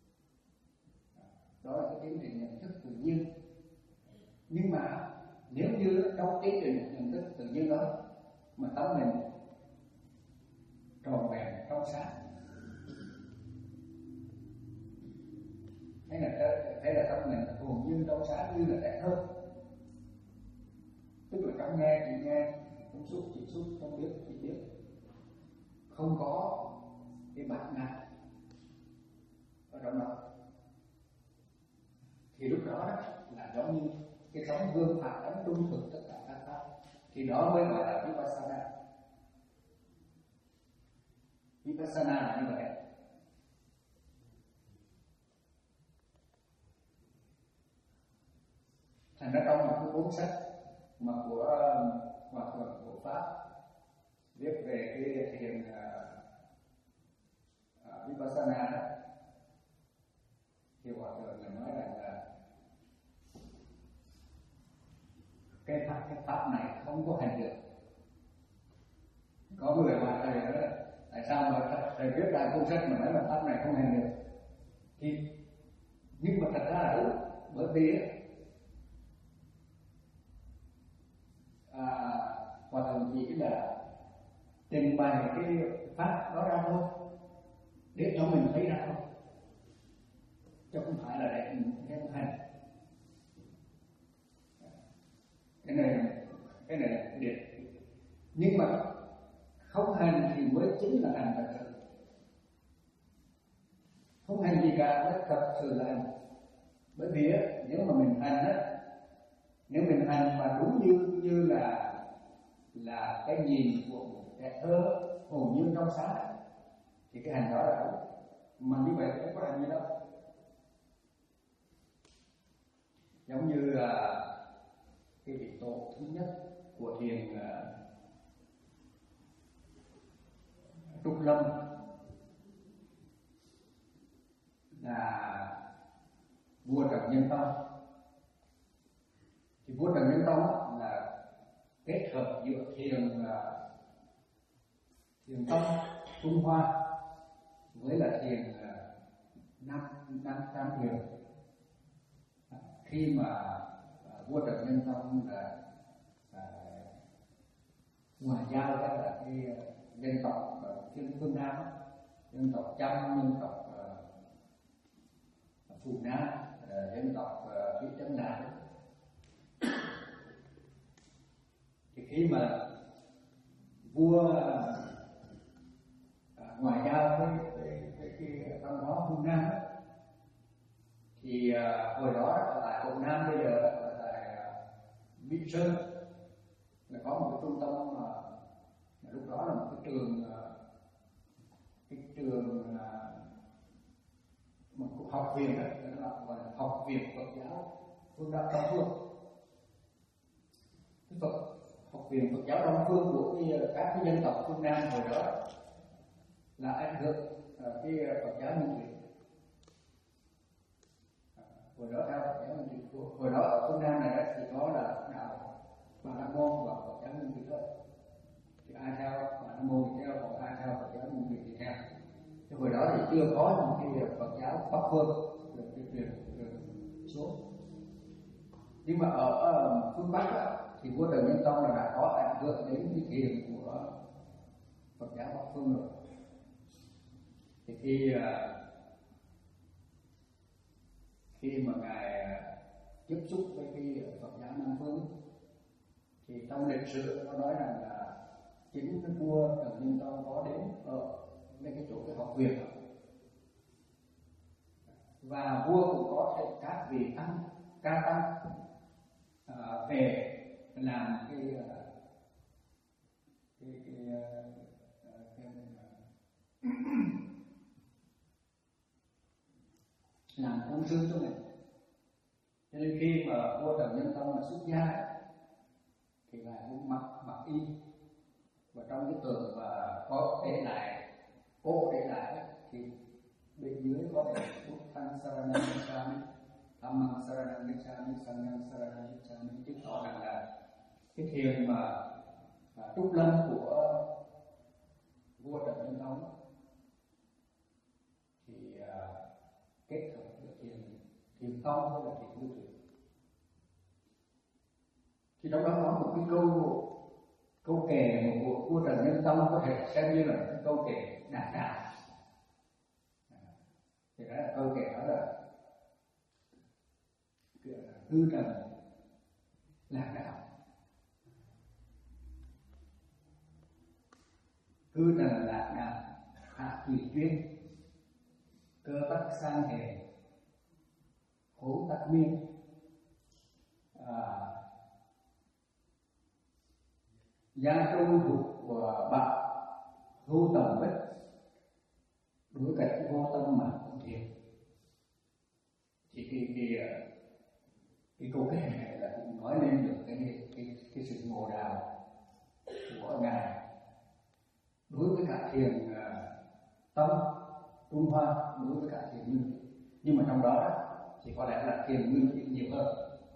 Đó là cái tiến trình nhận thức tự nhiên. Nhưng mà nếu như trong tiến trình nhận thức tự nhiên đó mà tâm mình tròn vẹn trong sáng, hay là hay là tâm mình hồn nhiên trong sáng như là trẻ thơ, tức là trong nghe chỉ nghe, trong xúc chỉ xúc, trong biết chỉ biết, không có cái bản ngã ở trong đó, thì lúc đó, đó là giống như cái tấm gương phản ánh trung thực tất cả các pháp, thì đó mới gọi là vipassana. Vipassana là như vậy. Thành ra trong một cái cuốn sách mà của Hòa Thượng của Pháp viết về cái thiền uh, Vipassana đó, thì Hòa Thượng là nói rằng là cái pháp cái pháp này không có hành được. Có người hỏi thầy đó, tại sao mà thầy viết lại cuốn sách mà nói là pháp này không hành được? Thì nhưng mà thật ra là đúng, bởi vì à, Hòa Thượng chỉ là trình bày cái pháp đó ra thôi, để cho mình thấy ra thôi, chứ không phải là để mình theo hành. Cái này cái này là điểm. Nhưng mà không hành thì mới chính là hành thật sự. Không hành gì cả mới thật sự là hành. Bởi vì á, nếu mà mình hành á, nếu mình hành mà đúng như như là là cái nhìn của một trẻ thơ hồn nhiên trong sáng, thì cái hành đó là đúng, mà như vậy không có hành gì đâu. Giống như là cái vị tổ thứ nhất của thiền uh, Trúc Lâm là vua Trần Nhân Tông. Thì vua Trần Nhân Tông là kết hợp giữa thiền uh, thiền Tông Trung Hoa với là thiền uh, Nam Nam Nam Huyền. Khi mà uh, vua Trần Nhân Tông là uh, ngoại giao, đó là cái uh, dân tộc uh, phương phương Nam, dân tộc Chăm, dân tộc uh, Phù Nam, uh, dân tộc uh, phía Trấn Nam. Thì khi mà vua uh, ngoại giao với cái văn hóa phương Nam đó, thì uh, hồi đó ở tại Hội Nam bây giờ ở tại uh, Mỹ Sơn là có một cái trung tâm mà uh, lúc đó là một cái trường uh, cái trường uh, một học viện đó, đó là gọi là học viện Phật giáo Phương Đông Đông Phương. Cái Phật học viện Phật giáo Đông Phương của cái, các cái dân tộc phương Nam hồi đó là ảnh hưởng uh, cái Phật giáo Nguyên Thủy. Hồi đó theo Phật giáo Nguyên Thủy, hồi đó ở phương Nam này thì có là đạo Bà La Môn và Phật giáo Nguyên Thủy thôi. Thì ai theo Bà La Môn thì theo, còn ai theo Phật giáo Nguyên Thủy thì theo. Thì hồi đó thì chưa có những cái Phật giáo Bắc phương được truyền xuống. Nhưng mà ở, ở phương Bắc đó, thì vua Trần Nhân Tông là đã có ảnh hưởng đến cái thiền của Phật giáo Bắc phương rồi. Thì khi khi mà ngài tiếp xúc với cái Phật giáo Nam phương, thì trong lịch sử nó nói rằng là chính cái vua Trần Nhân Tông có đến ở mấy cái chỗ cái học viện, và vua cũng có thể các vị tăng ca tăng uh, về làm cái uh, cái cái, uh, cái uh, làm công sư cho mình. Cho nên khi mà vua Trần Nhân Tông mà xuất gia thì ngài cũng mặc mặc y, và trong cái tường và có để lại cố để lại thì bên dưới có để Buddhang Saranam Gacchami, Dhammang Saranam Gacchami, Sanghang Saranam Gacchami, chứng tỏ rằng là cái thiền mà à, Trúc Lâm của vua Trần Nhân Tông thì à, kết hợp với thiền thiền tông hay là thiền Nguyên Thủy. Thì trong đó có một cái câu câu kệ của vua Trần Nhân Tông có thể xem như là cái câu kệ đạt đạo. Thì đó là câu kệ đó là hư trần lạc đạo, hư trần lạc đạo hạ tùy chuyên, cơ tắc sang hề hố tắc miên, à, gia trung thuộc của bạn hưu tầm bích, đối cảnh vô tâm mà không thiền. Thì cái cái cái câu kệ này là cũng nói lên được cái cái cái sự ngộ đạo của ngài đối với cả thiền uh, tâm Trung Hoa, đối với cả thiền Nguyên Thủy. Nhưng mà trong đó thì có lẽ là thiền Nguyên Thủy nhiều hơn.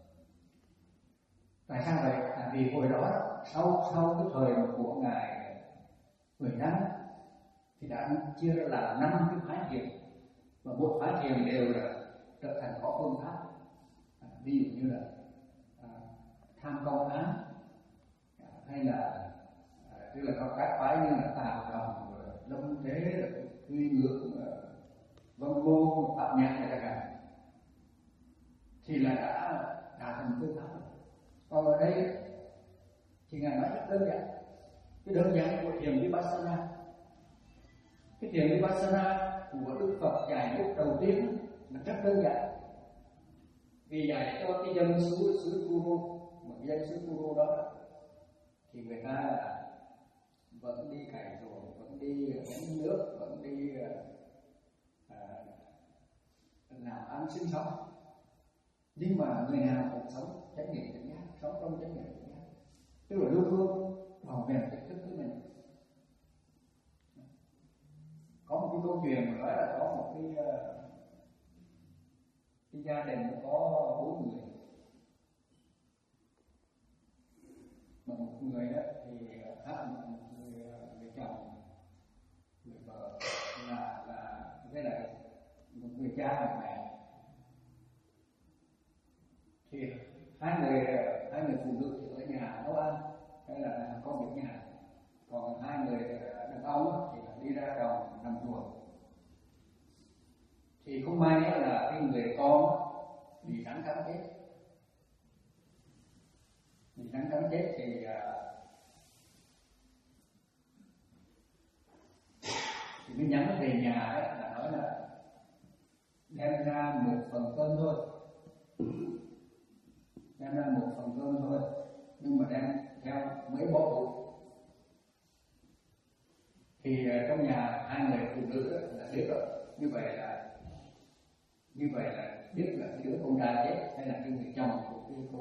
Tại sao vậy? À, vì hồi đó sau sau cái thời của ngài mười năm thì đã chia ra là năm cái phái thiền, và mỗi phái thiền đều là trở thành có phương pháp. À, ví dụ như là à, tham công án, à, hay là à, tức là có các phái như là Tào Đồng, Lâm Thế, Quy Ngưỡng, Vân Vô, Phạm Nhạc này cả, thì là đã đã thành phương pháp. Còn ở đây thì ngài nói rất đơn giản, cái đơn giản của thiền Vipassana. Cái thiền Vipassana của Đức Phật dạy lúc đầu tiên là rất đơn giản, vì dạy cho cái dân xứ xứ Kuru, một dân xứ Kuru đó thì người ta là vẫn đi cày rồi, vẫn vẫn đi gánh nước, vẫn đi à, làm ăn sinh sống, nhưng mà người nào cũng sống chánh niệm tỉnh giác, sống trong chánh niệm tỉnh giác, tức là luôn luôn bảo vệ tỉnh thức của mình. Có một cái câu chuyện mà nói là có một cái, cái gia đình có bốn người, mà một người đó thì hát một người, người chồng, người vợ là là với lại một người cha một mẹ, thì hai người hai người phụ nữ thì ở nhà nấu ăn hay là làm công việc nhà, còn hai người đàn ông thì là đi ra đồng làm ruộng. Thì không may là cái người con bị rắn cắn chết, bị rắn cắn chết thì thì mới nhắn về nhà ấy, là nói là đem ra một phần cơm thôi, đem ra một phần cơm thôi, nhưng mà đem theo mấy bó bột. Thì trong nhà hai người phụ nữ là biết rồi, như vậy là như vậy là biết là cái đứa con trai chết hay là cái người chồng của cái cô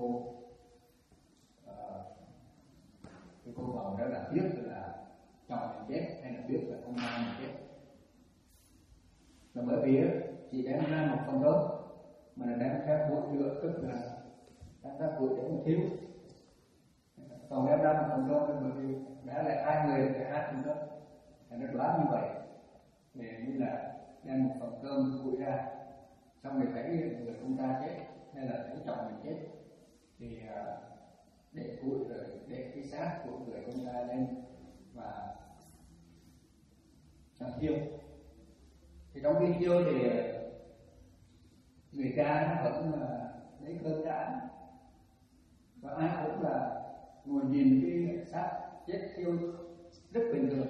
uh, cái cô vợ đó là biết là chồng mình chết hay là biết là con trai mình chết. Là bởi vì chỉ đem ra một phần cơm mà là đem theo bột nữa, tức là đem ra bột để không thiếu. Còn đem ra một phần cơm thì bởi vì đã lại hai người thì hai phần cơm, thì nó đoán như vậy, để như là đem một phần cơm bụi ra, xong rồi thấy người con trai chết hay là thấy chồng mình chết thì để cụi rồi để cái xác của người con trai lên và cho thiêu. Thì trong khi thiêu thì người cha nó vẫn lấy cơm ra, và ai cũng là ngồi nhìn cái xác chết thiêu rất bình thường,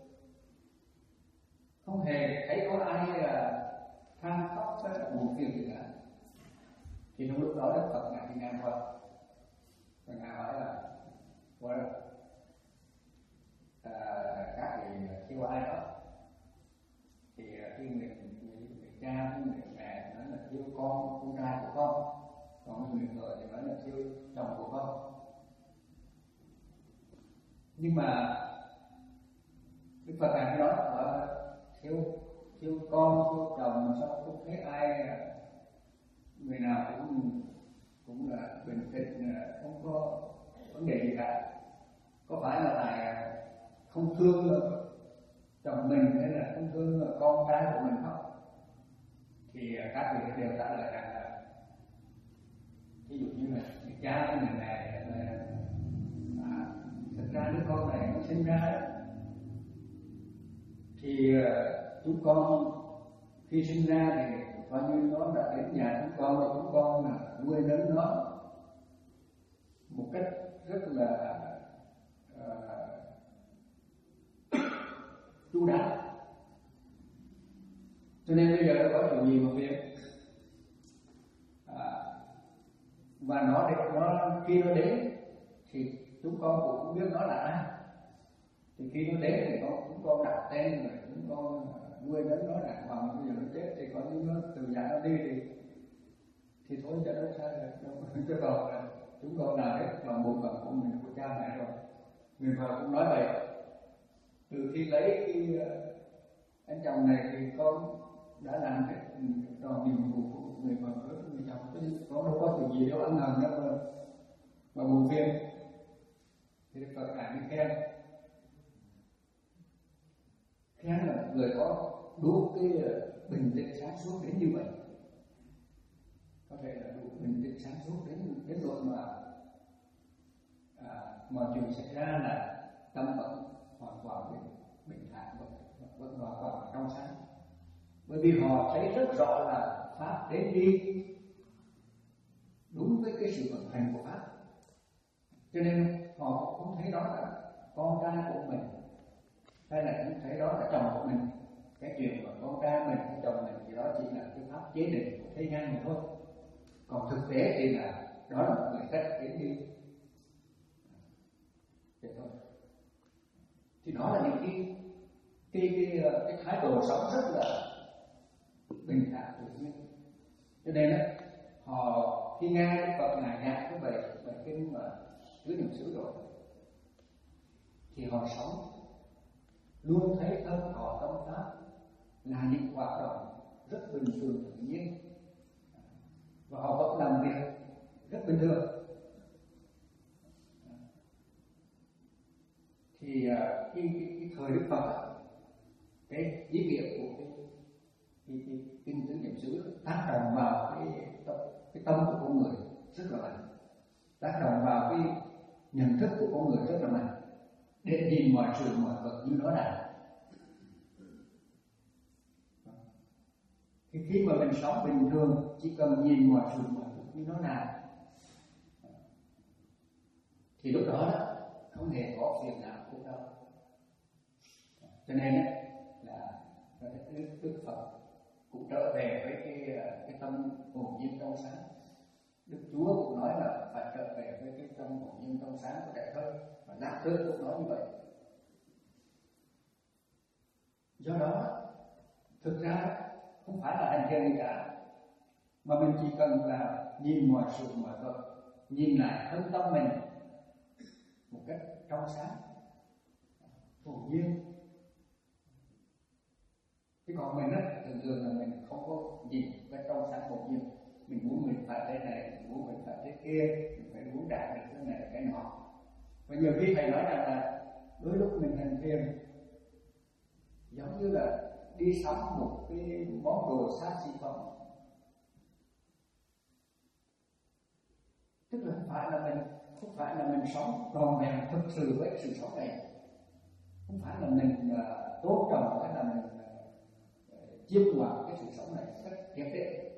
không hề thấy có ai là than khóc hay là buồn phiền gì cả. Thì trong lúc đó Đức Phật ngài đi ngang qua, và ngài hỏi là qua đâu à, các vị thiêu ai đó. Thì khi người, người, người cha với người mẹ nói là thiêu con con trai của con, còn người vợ thì nói là thiêu chồng của con. Nhưng mà Đức Phật ngài nói là thiêu thiêu con thiêu chồng mà sao không thấy ai, người nào cũng cũng là bình tĩnh, không có vấn đề gì cả. Có phải là thầy không thương chồng mình hay là không thương con trai của mình không? Thì các vị đều trả lời rằng là ví dụ như là người cha với người mẹ là à, thực ra đứa con này nó sinh ra thì chúng con khi sinh ra thì coi như nó đã đến nhà chúng con, và chúng con là nuôi lớn nó một cách rất là uh, chu đáo, cho nên bây giờ nó có chuyện gì mà phiền. À, và nó để nó khi nó đến thì chúng con cũng không biết nó là ai. Thì khi nó đến thì con chúng con đặt tên rồi chúng con nuôi lớn nó đàng hoàng. Bây giờ nó chết thì có những nó từ nhà nó đi thì thì thôi cho nó sai rồi, chứ còn chúng con làm hết toàn bộ phận của mình, của cha mẹ rồi. Người vợ cũng nói vậy, từ khi lấy cái anh chồng này thì con đã làm hết toàn nhiệm vụ của người vợ với người chồng, chứ có đâu có chuyện gì đâu ăn hờn đâu mà, mà buồn phiền. Thì Đức Phật ngài mới khen khen là người có đủ cái bình tĩnh sáng suốt đến như vậy, có thể là đủ bình tĩnh sáng suốt đến đến độ mà à, mọi chuyện xảy ra là tâm vẫn hoàn toàn bình bình thản, vẫn vẫn hoàn toàn trong sáng, bởi vì họ thấy rất rõ là pháp đến đi đúng với cái sự vận hành của pháp, cho nên họ cũng thấy đó là con trai của mình hay là cũng thấy đó là chồng của mình. Cái chuyện mà con trai mình hay chồng mình thì đó chỉ là cái pháp chế định của thế gian mà thôi, còn thực tế thì là đó là một người cách đến đi vậy thôi. Thì đó là những cái cái cái cái thái độ sống rất là bình thản tự nhiên. Cho nên đó, họ khi nghe Đức Phật ngài giảng cái bài bài kinh mà tứ niệm xứ rồi thì họ sống luôn thấy thân thọ tâm pháp là những hoạt động rất bình thường tự nhiên, và họ vẫn làm việc rất bình thường. Thì cái, cái, cái thời Đức Phật, cái ý nghĩa của cái cái cái kinh tứ niệm xứ tác động vào cái cái tâm của con người rất là mạnh, tác động vào cái nhận thức của con người rất là mạnh, để nhìn mọi sự mọi vật như nó là. Thì khi mà mình sống bình thường, chỉ cần nhìn mọi sự mọi vật như nó là, thì lúc đó, đó không hề có phiền não của đâu. Cho nên là Đức, Đức Phật cũng trở về với cái cái tâm hồn nhiên trong sáng. Đức Chúa cũng nói là phải trở về với cái tâm hồn nhiên trong sáng của Đại Thơ, và Đại Thơ cũng nói như vậy. Do đó thực ra không phải là hành thiền gì cả, mà mình chỉ cần là nhìn mọi sự mọi vật, nhìn lại thân tâm mình một cách trong sáng, hồn nhiên. Chứ còn mình á, thường thường là mình không có nhìn cái trong sáng hồn nhiên. Mình muốn mình phải thế này, mình muốn mình phải thế kia, mình phải muốn đạt được cái này cái nọ. Và nhiều khi thầy nói rằng là đôi lúc mình hành thiền giống như là đi sắm một cái món đồ xa xỉ phẩm, tức là không phải là mình không phải là mình sống tròn vẹn thực sự với sự sống này, không phải là mình uh, tôn trọng hay là mình uh, chiêm ngoại cái sự sống này cách triệt để,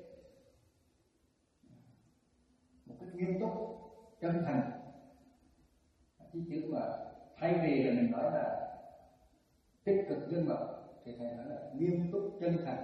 một cách nghiêm túc chân thành. Chứ chứ mà thay vì là mình nói là tích cực nhân vật thì thầy nói là nghiêm túc chân thành.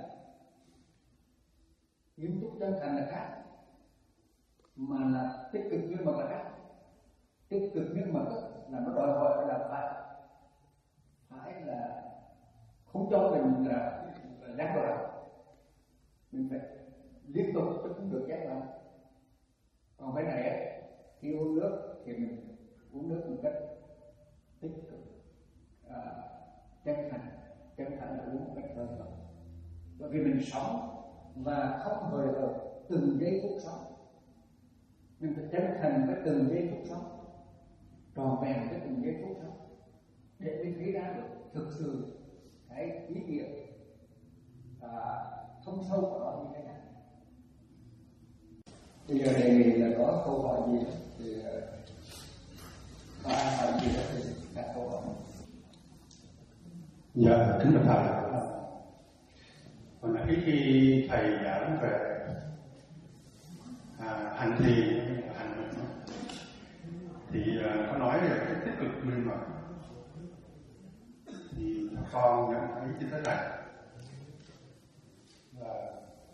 Nghiêm túc chân thành là khác, mà là tích cực nhân vật là khác. Tích cực nhân vật là nó đòi hỏi là phải phải là không cho mình là gián đoạn, mình phải liên tục chứ không được gián đoạn. Còn cái này ấy, khi uống nước thì mình uống nước một cách tích cực, à, chân thành. Chân thành là uống một cách hơi thở, bởi vì mình sống và không hời hợt từng giây phút sống. Mình phải chân thành với từng giây phút sống, tròn vẹn với từng giây phút sống, để mình thấy ra được thực sự cái ý nghĩa và thâm sâu của nó như thế nào. Bây giờ đề nghị là có câu hỏi gì thì có ai hỏi gì đó thì đặt câu hỏi. Dạ, kính bạch thầy. Hồi nãy khi thầy giảng về à, hành thiền, hành định, thì à, có nói về cái tích cực minh mẫn. Thì con nhận thấy như thế này là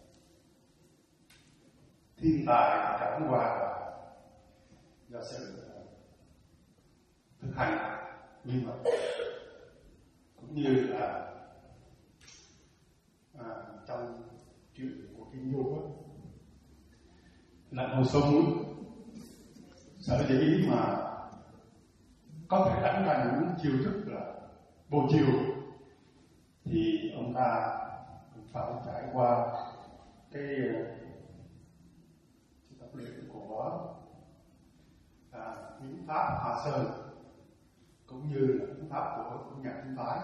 thiên tài trải qua do sự thực hành minh mẫn, cũng như là à, trong chuyện của Kim Du á, là ngồi xuống sở dĩ mà có thể đánh ra những chiêu thức là vô chiêu, thì ông ta cũng phải trải qua cái tập luyện của à, hiến pháp Hoa Sơn, cũng như là hiến pháp của, của nhà Chính phái.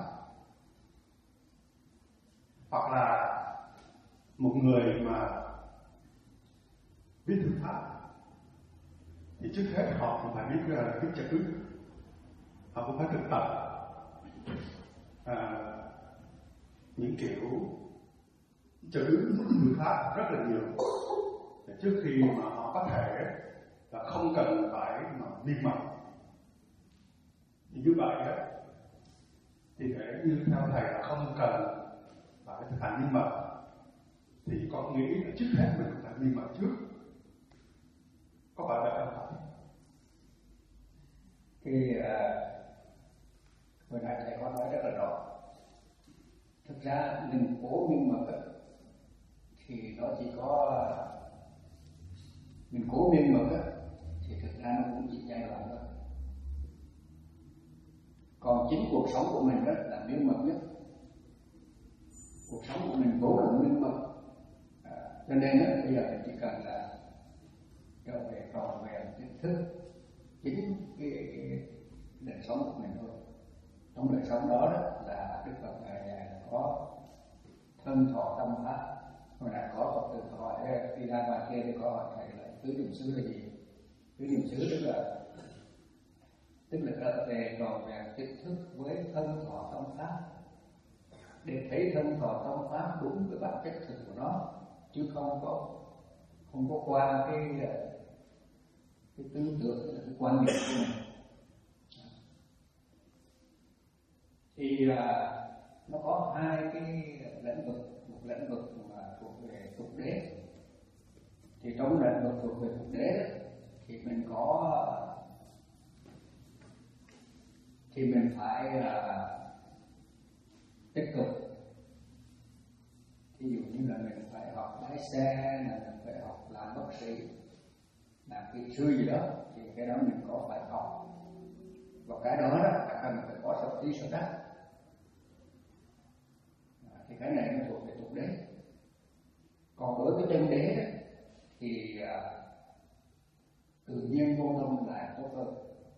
Hoặc là một người mà biết thư pháp thì trước hết họ cũng phải biết uh, biết trợ ứng, họ cũng phải thực tập à, những kiểu trợ ứng thư pháp rất là nhiều để trước khi mà họ có thể là không cần phải mà niệm mật. Thì như vậy đó, thì để như theo thầy là không cần phải thực hành niệm mật, thì con nghĩ là trước hết mình phải niệm mật trước, có phải vậy không? Thì uh, hồi nãy thầy có nói rất là rõ, ra mình cố miên mật á, thì nó chỉ có mình cố miên mật á, thì thực ra nó cũng chỉ giai đoạn thôi. Còn chính cuộc sống của mình đó là miên mật nhất. Cuộc sống của mình vốn là miên mật, à, cho nên đó, bây giờ mình chỉ cần là trở về tròn về kiến thức chính cái, cái đời sống của mình thôi. Trong đời sống đó, đó là Đức Phật Ngài có thân thọ tâm pháp. Hồi nãy có Phật tử hỏi đi ra ngoài kia thì có hỏi thầy là tứ niệm xứ là gì? Tứ niệm xứ tức là tức là trở về tròn vẹn kiến thức với thân thọ tâm pháp, để thấy thân thọ tâm pháp đúng với bản chất thực của nó, chứ không có không có qua cái cái tư tưởng, cái quan niệm của mình. Thì là nó có hai cái lĩnh vực, một lĩnh vực mà thuộc về tục đế. Thì trong lĩnh vực thuộc về tục đế thì mình có thì mình phải uh, tích cực. Ví dụ như là mình phải học lái xe, là mình phải học làm bác sĩ, làm kỹ sư gì đó, thì cái đó mình có phải học. Và cái đó là cần phải có sở trí sở đắc. À, thì cái này nó thuộc về tục đế. Còn đối với chân đế thì uh, tự nhiên vô tâm lại tốt hơn.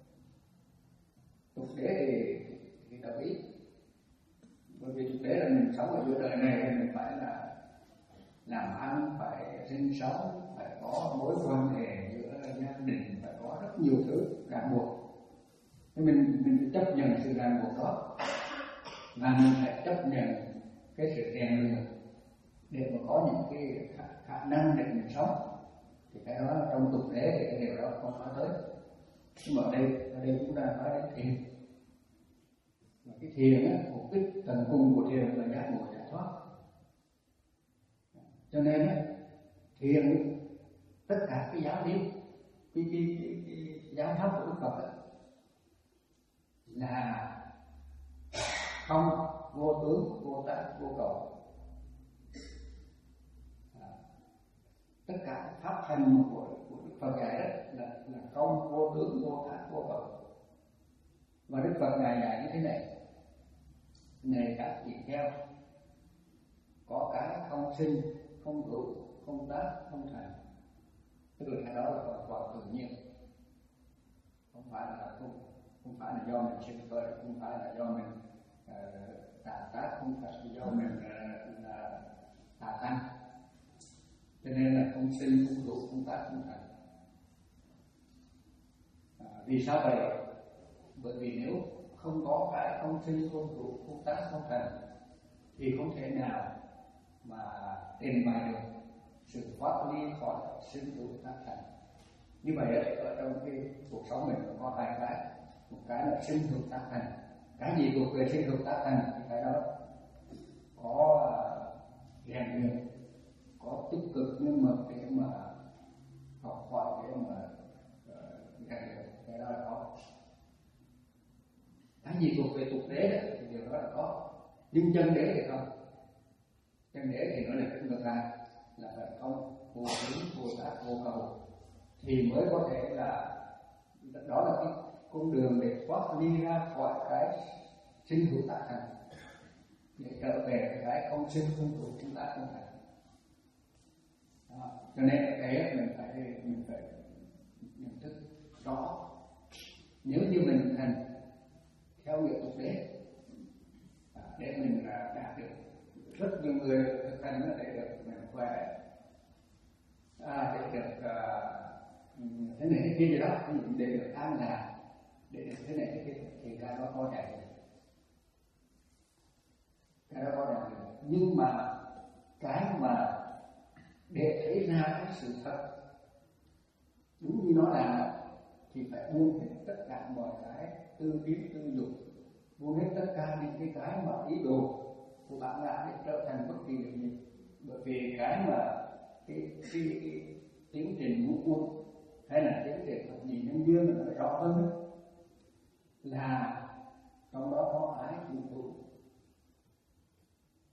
Tục đế thì, thì đồng ý. Bởi vì thực tế là mình sống ở giữa đời này thì mình phải là làm ăn, phải sinh sống, phải có mối quan hệ giữa gia đình, phải có rất nhiều thứ ràng buộc. Thế mình mình phải chấp nhận sự ràng buộc đó, và mình phải chấp nhận cái sự rèn luyện để mà có những cái khả, khả năng để mình sống. Thì cái đó trong tục đế thì cái điều đó không nói tới. Nhưng mà ở đây ở đây chúng ta nói đến thiền. Và cái thiền á, mục đích tận cùng của thiền là giác ngộ giải thoát. Cho nên á, thiền tất cả cái giáo lý, cái, cái, cái, cái giáo pháp của Đức Phật á, là không, vô tướng, vô tác, vô cầu. À, tất cả pháp hành của, của Đức Phật dạy đó là, là không, vô tướng, vô tác, vô cầu. Và Đức Phật Ngài dạy như thế này: này các vị kheo, có cái không sinh, không hữu, không tác, không thành. Tức là cái đó là hoàn toàn tự nhiên, không phải là không, không phải là do mình sinh khởi, không phải là do mình uh, tạo tác, không phải là do mình uh, là tạo thành. Cho nên là không sinh, không hữu, không tác, không thành. À, vì sao vậy? Bởi vì nếu không có cái không sinh, không hữu, không tác, không thành thì không thể nào mà trình bày được sự thoát ly khỏi sinh hữu tác thành. Như vậy ở trong cái cuộc sống mình có hai cái, một cái là sinh hữu tác thành. Cái gì thuộc về sinh hữu tác thành thì cái đó có rèn luyện, có tích cực nhưng mà để mà học hỏi, để mà rèn luyện, cái đó là có. Cái gì thuộc về tục đế thì điều đó là có, nhưng chân đế thì không. Chân đế thì nó là cái ngược lại, là phải không, vô tướng, vô tác, vô cầu, thì mới có thể là, đó là cái con đường để thoát ly ra khỏi cái sinh hữu tác thành, để trở về cái không sinh, không hữu, không tác, không thành. Đó. Cho nên ở đây mình phải mình phải nhận thức rõ. Nếu như mình thành theo nghĩa tục đế, à, để mình đạt được, rất nhiều người thực hành nó để được mình khỏe, à, để được uh, thế này thế kia gì đó, để được an lạc, để được thế này thế kia, thì cái đó có đạt được, cái đó có đạt được. Nhưng mà cái mà để thấy ra cái sự thật đúng như nó là thì phải buông hết tất cả mọi cái tư kiến tư dục, buông hết tất cả những cái cái mà ý đồ của bản ngã để trở thành bất kỳ điều gì. Bởi vì cái mà cái, cái, cái tiến trình ngũ quân hay là tiến trình thập nhị nhân duyên nó rõ hơn là trong đó có ái hữu hữu,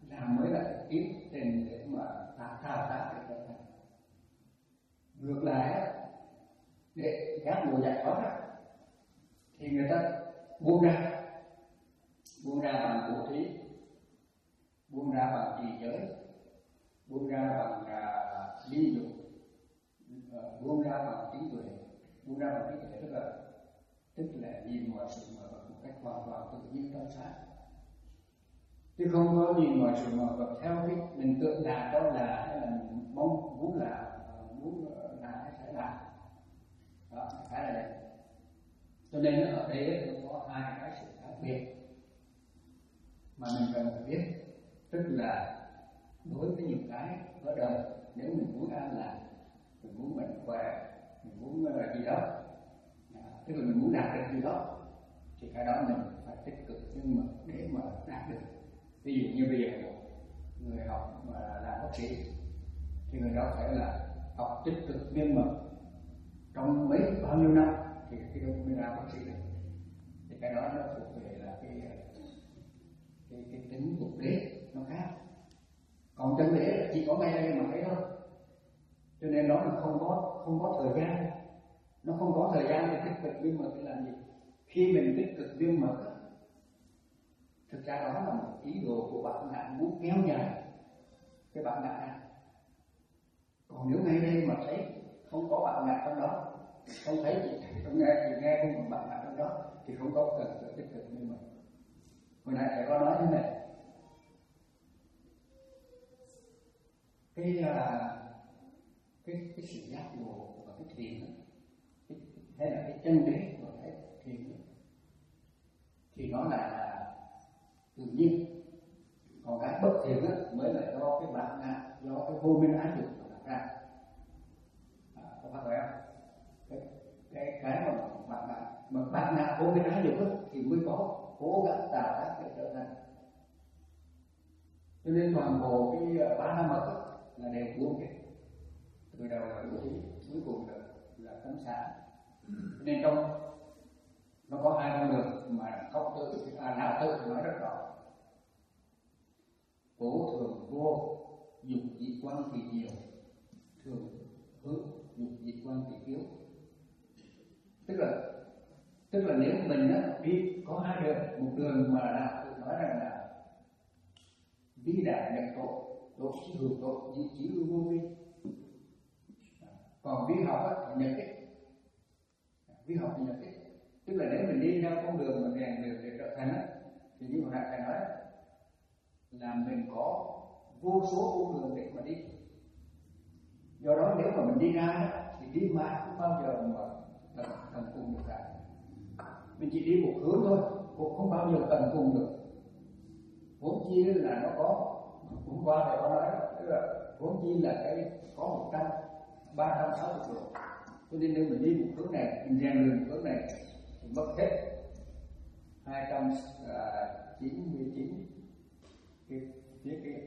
làm mới là thực tiễn trên để mà thao thao tác để trở thành. Ngược lại để giác ngộ giải thoát thì người ta buông ra, buông ra bằng bố thí, buông ra bằng trì giới, buông ra bằng uh, ly dục, uh, buông ra bằng trí tuệ, buông ra bằng trí tuệ tức là tức là nhìn mọi sự mọi vật một cách hoàn toàn tự nhiên trong sáng, chứ không có nhìn mọi sự mọi vật theo cái mình tưởng là đó là hay là mình mong muốn là muốn là hay phải làm đó khá là đẹp. Cho nên ở đây nó có hai cái sự khác biệt mà mình cần phải biết, tức là đối với những cái ở đời, nếu mình muốn an lạc, mình muốn mạnh khỏe, mình muốn gì đó, tức là mình muốn đạt được gì đó, thì cái đó mình phải tích cực nhưng mà để mà đạt được. Ví dụ như bây giờ người học mà làm bác sĩ thì người đó phải là học tích cực miên mật trong mấy bao nhiêu năm thì khi đó mới ra bác sĩ được. Thì cái đó nó thuộc về là cái cái, cái tính thực tế nó khác. Còn chân lý là chỉ có ngay đây mà thấy thôi. Cho nên nó là không có không có thời gian, nó không có thời gian để tích cực miên mật để làm gì. Khi mình tích cực miên mật, thực ra đó là một ý đồ của bạn nạn muốn kéo dài cái bạn nạn này. Còn nếu ngay đây mà thấy không có bạn nạn trong đó, không thấy gì, không nghe thì nghe không có bạn nạn trong đó, thì không có cần phải tích cực miên mật. Hồi nãy thầy có nói thế này, cái cái cái sự giác ngộ và cái thiền cái, hay là cái chân đế của cái thiền thì nó lại là tự nhiên, còn cái bất thiền mới là do cái bản ngã, do cái vô minh ái dục mà đặt ra. À, có phải vậy không? Cái cái cái mà bản ngã mà bản ngã vô minh ái dục thì mới có cố gắng tạo tác để trở thành. Cho nên toàn bộ cái ba la mật là đều buông hết, từ đầu là bố thí, cuối cùng là là tấm xả. Nên trong nó có hai con đường mà không tự à, nào tự nói rất rõ. Cố thường vô, dục dị quan thì nhiều, thường hữu, dục dị quan thì yếu. Tức là tức là nếu mình á, đi có hai đường, một đường mà đạo tự nói rằng là vi đại nhập tội, độ chí hữu tội, dị chí hữu vô vi. Còn vi học á, thì nhập ích, vi học thì nhập ích. Tức là nếu mình đi theo con đường mà rèn luyện để trở thành á, thì như hồi nãy thầy nói là mình có vô số con đường để mà đi. Do đó nếu mà mình đi ra thì đi mãi không bao giờ mà tận tận cùng được cả. Mình chỉ đi một hướng thôi, cũng không bao giờ tận cùng được. Vốn chi là nó có, hôm qua thầy có nói tức là vốn chi là cái có một trăm ba trăm sáu mươi độ. Cho nên nếu mình đi một hướng này, mình rèn luyện hướng này thì mất hết hai trăm chín mươi chín cái phía kia.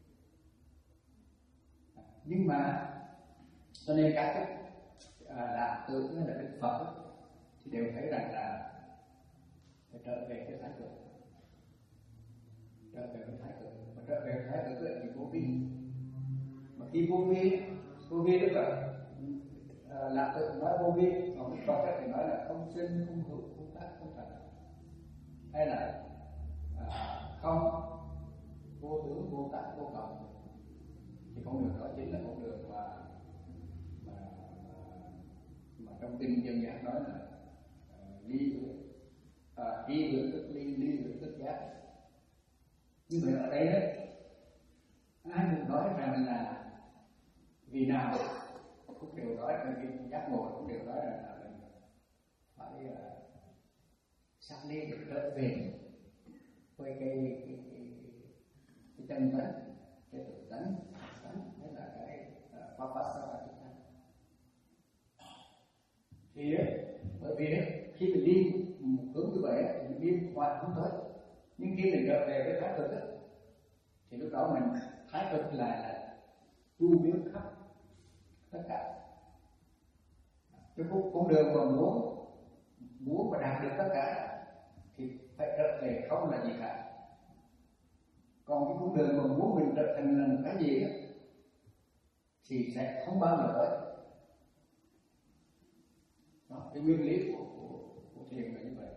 Nhưng mà cho nên các cái đạo tử hay là Đức Phật thì đều thấy rằng là phải trở về cái thái cực, trở về cái thái cực, mà trở về thái cực là chỉ vô vi. Mà khi vô vi, vô vi tức là là tự nói vô vi, còn Đức Phật thì nói là không sinh, không hữu, không tác, không thành, hay là à, không vô tướng, vô tác, vô cầu. Thì con đường đó chính là con đường mà mà, mà trong kinh dân gian nói là uh, ly à, ly hưởng tức ly, ly hưởng tức giác. Như vậy ở đây đấy, ai cũng nói rằng là vì nào cũng đều nói là cái giác ngộ cũng đều nói là mình phải uh, xác ly được trở về với cái cái cái, cái chân tánh, cái tự tánh, tánh hay là cái pháp pháp sa chúng ta. Thì bởi vì đấy, khi mình đi một hướng như vậy thì mình đi hoài không tới, nhưng khi mình trở về với thái cực ấy, thì lúc đó mình thái cực là, là chu biến khắp tất cả. Cái con đường mà muốn muốn mà đạt được tất cả thì phải trở về không là gì cả. Còn cái con đường mà muốn mình trở thành là một cái gì đó, thì sẽ không bao giờ tới. Đó, cái nguyên lý của, của, của thiền là như vậy.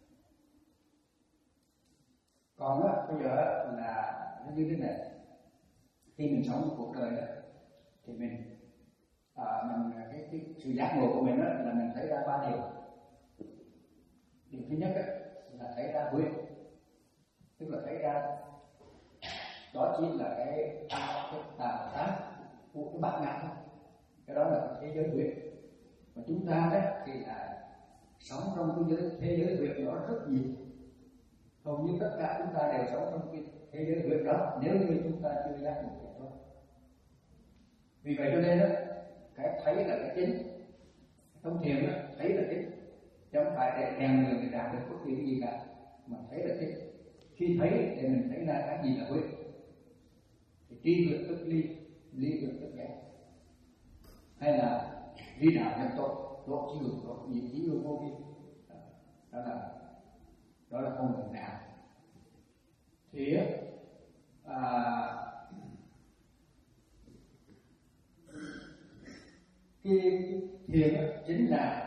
Còn á, bây giờ là nó như thế này. Khi mình sống cuộc đời đó, thì mình, à, mình cái, cái sự giác ngộ của mình đó, là mình thấy ra ba điều. Điều thứ nhất đó, là thấy ra huyết, tức là thấy ra đó chỉ là cái cái tạo tác của cái bản ngã thôi. Cái đó là thế giới huyết. Mà chúng ta đó thì là sống trong cái giới thế giới huyết đó rất nhiều. Hầu như tất cả chúng ta đều sống trong cái thế giới huyết đó, nếu như chúng ta chưa giác ngộ thì thôi. Vì vậy cho nên đó, cái thấy là cái chính. Trong thiền đó, thấy là chính, chứ không phải để rèn luyện để đạt được bất kỳ cái gì cả, mà thấy là chính. Khi thấy thì mình thấy ra cái gì là huyết, thì tri huyết tức ly, ly huyết tức giác, hay là ly đạo nhập tội, tội chi hữu tội, nhị chí hữu vô vi. Đó là đó là con đường đạo. Thì à, cái thiền chính là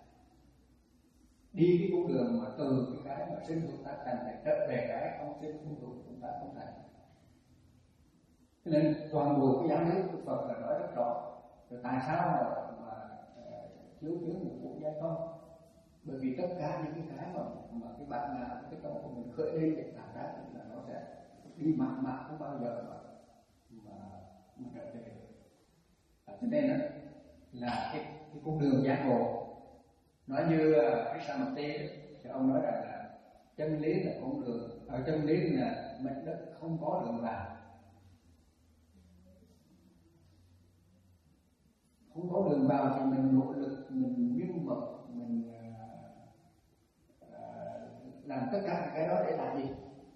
đi cái con đường mà từ cái cái mà sinh chúng ta thành để trở về cái không sinh không đủ chúng ta không thành. Cho nên toàn bộ cái giáo lý của Phật là nói rất rõ. Rồi tại sao mà, mà thiếu thiếu một vụ giai không? Bởi vì tất cả những cái cái mà mà cái bạn là cái tâm của mình khởi lên để cảm giác là nó sẽ đi mãi mãi không bao giờ mà mà, mà trở về. À, cho nên đó, là cái cái con đường giác ngộ. Nói như cái Samatthi thì ông nói rằng là chân lý là con đường, ở chân lý là mảnh đất không có đường vào, không có đường vào thì mình nỗ lực, mình miên mật, mình uh, uh, làm tất cả cái đó để làm gì?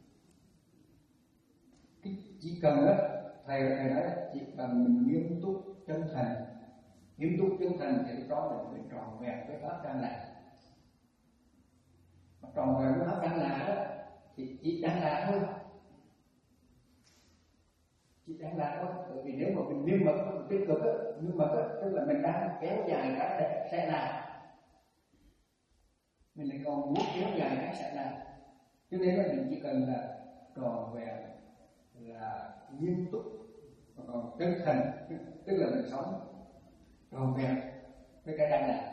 Chỉ cần đó, thầy thầy nói chỉ cần mình nghiêm túc chân thành, nghiêm túc chân thành thì lúc đó mình phải tròn vẹn với pháp căn lạc. Mà tròn vẹn với pháp căn lạc đó thì chỉ đáng lạc thôi, chỉ đáng lạc thôi. Bởi vì nếu mà mình miên mật, mình tích cực á, miên mật á, tức là mình đang kéo dài cái sẽ là, mình lại còn muốn kéo dài cái sẽ là. Cho nên là mình chỉ cần là tròn vẹn, là nghiêm túc, còn chân thành, tức là mình sống tròn vẹn với cái đang làm.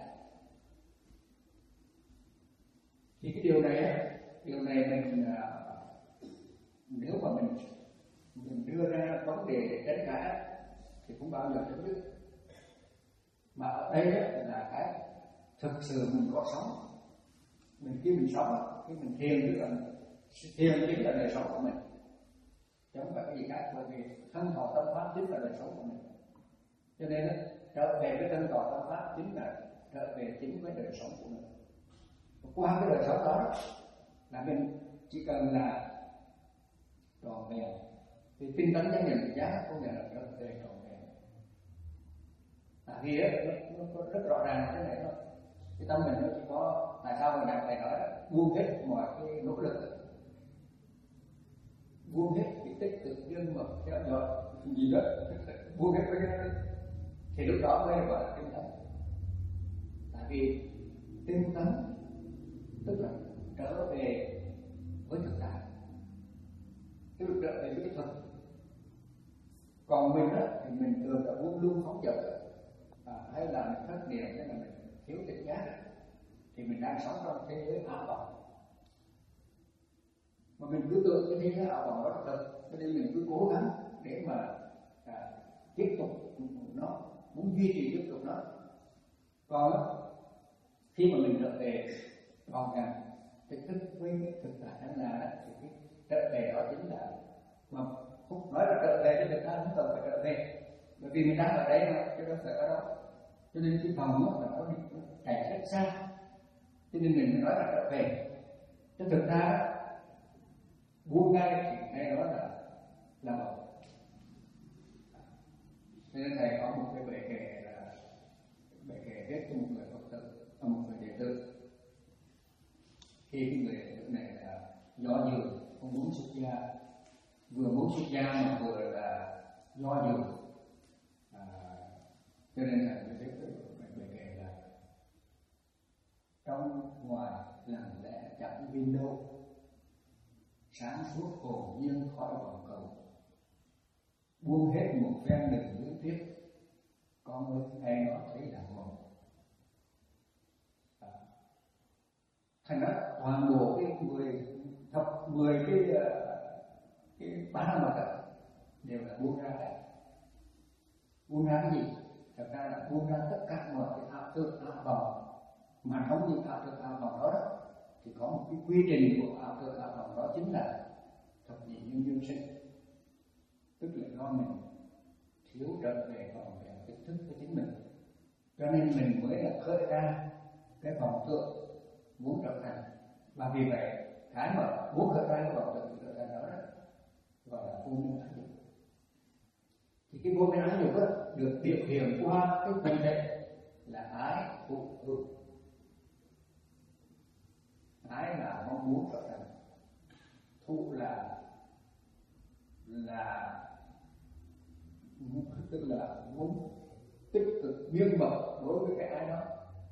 Thì cái điều này, điều này mình nếu mà mình mình đưa ra vấn đề để tránh cãi thì cũng bao giờ chấm dứt. Mà ở đây là cái thực sự mình có sống. Mình khi mình sống, khi mình thiền tức là thiền chính là đời sống của mình, chứ không phải cái gì khác. Bởi vì thân thọ tâm pháp chính là đời sống của mình. Cho nên đó, trở về với thân thọ tâm pháp chính là trở về chính với đời sống của mình. Qua cái đời sống đó là mình chỉ cần là tròn vẹn, thì tinh tấn chánh niệm giác có nghĩa là trở về tròn vẹn. Tại vì nó, nó rất rõ ràng thế này thôi. Cái tâm mình nó chỉ có, tại sao mà Ngài nói buông hết mọi cái nỗ lực, buông hết cái tích cực nhân mật theo dõi gì đó, buông hết cái thì lúc đó mới gọi là tinh tấn. Tại vì tinh tấn tức là trở về với thực tại, tức là trở về với cái thực. Còn mình á thì mình thường là buông lung phóng dật, à, hay là mình thất niệm, hay là mình thiếu tỉnh giác, thì mình đang sống trong thế giới ảo vọng. Mà mình cứ tưởng cái thế giới ảo vọng đó là thật, cho nên mình cứ cố gắng để mà à, tiếp tục nó, muốn duy trì tiếp tục nó. Còn khi mà mình trở về còn rằng thực thức với cái thực tại đang là thì cái trở về đó chính là, mà không nói là trở về cho người ta không cần phải trở về, bởi vì mình đang ở đây mà chứ đâu phải ở đó. Cho nên cái phòng đó là nó đi chạy rất xa, cho nên mình mới nói là trở về. Chứ thực ra buông ngay thì ngay đó là là một. Nên thầy có một cái bệ kệ là bệ kệ viết cho một người Phật tử, một người đệ tử. Khi cái người đệ tử này là do dự không muốn xuất gia, vừa muốn xuất gia mà vừa là do dự, à, cho nên là như thế mình kể là trong ngoài lặng lẽ chẳng viên đâu, sáng suốt hồn nhiên khỏi vòng cầu, buông hết một phen đừng luyến tiếc, con ơi hay nó thấy là mộng. À, thành ra toàn bộ cái mười thập mười cái cái ba mặt đó đều là buông ra cả. Buông ra cái gì? Thật ra là buông ra tất cả mọi cái ảo tưởng ảo vọng, mà trong những ảo tưởng ảo vọng đó, đó thì có một cái quy trình của ảo tưởng ảo vọng đó chính là thập nhị nhân duyên sinh, tức là do mình thiếu trở về còn về kiến thức của chính mình, cho nên mình mới là khởi ra cái vọng tưởng muốn trở thành. Và vì vậy cái mà muốn khởi ra cái vọng tưởng trở thành đó, đó gọi là vô minh ái dục. Thì cái vô minh ái dục đó được biểu hiện qua cái cụ thể là ái thụ hưởng. Ái là mong muốn trở thành, thụ là là tức là muốn tích cực miên mật đối với cái ái đó,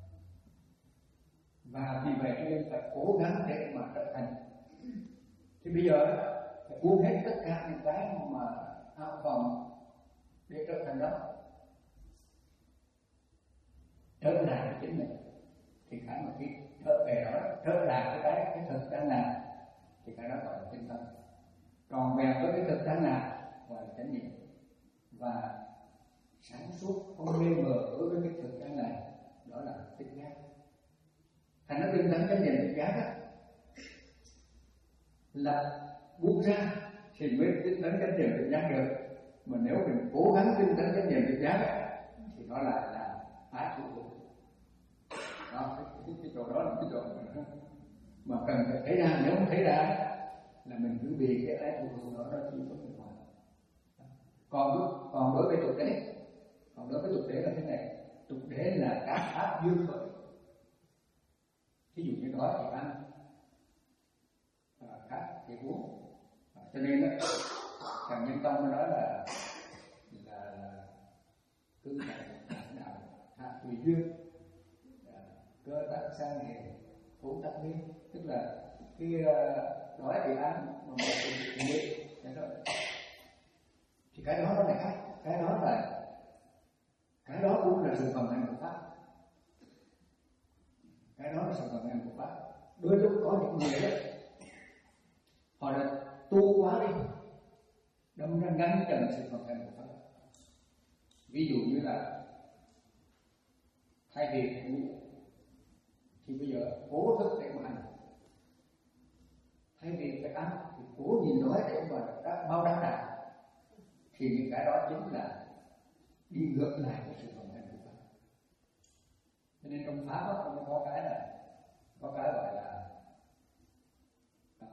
và vì vậy cho nên phải cố gắng để mà trở thành. Thì bây giờ phải buông hết tất cả những cái mà ảo vọng để trở thành đó, trở lại với chính mình. Thì cái mà cái trở về đó, trở lại với cái cái thực tại nào thì cái đó gọi là tinh thần. Còn về với cái thực tại nào gọi là chánh niệm. Và sáng suốt không mê mờ đối với cái thực tại này, đó là tinh giác. Thành nó tinh tấn chánh niệm tinh giác á, là buông ra thì mới tinh tấn chánh niệm tinh giác được. Mà nếu mình cố gắng tinh tấn chánh niệm tinh giác thì nó lại là ái thụ hưởng. Đó, cái, cái, cái chỗ đó là cái chỗ mà, mà cần phải thấy ra. Nếu không thấy ra là mình cứ bị cái ái thụ hưởng đó, đó chỉ có bên ngoài. Còn còn đối với tục đế, còn đối với tục đế là thế này. Tục đế là các pháp duyên khởi. Ví dụ như đói thì ăn, à, khát thì uống. À, cho nên đó, Trần Nhân Tông mới nói là là, là cứ phải đạo hạ tùy duyên, à, cơ tác sang nghề, phú tác lý, tức là khi uh, đói thì ăn mà một thì nghề, thế thôi. Thì cái đó nó là khác, cái đó là cái đó cũng là sự vận hành của pháp. Cái đó là sự vận hành của pháp. Đôi lúc có những người đó, họ đã tu quá đi, đâm ra ngăn chặn sự vận hành của pháp. Ví dụ như là thay vì ngủ thì bây giờ cố thức để mà ăn, thay vì phải ăn thì cố nhìn đói để mà đã bao đáp đà, thì những cái đó chính là đi ngược lại với sự vận hành của pháp. Cho nên trong pháp đó nó có cái là có cái gọi là à,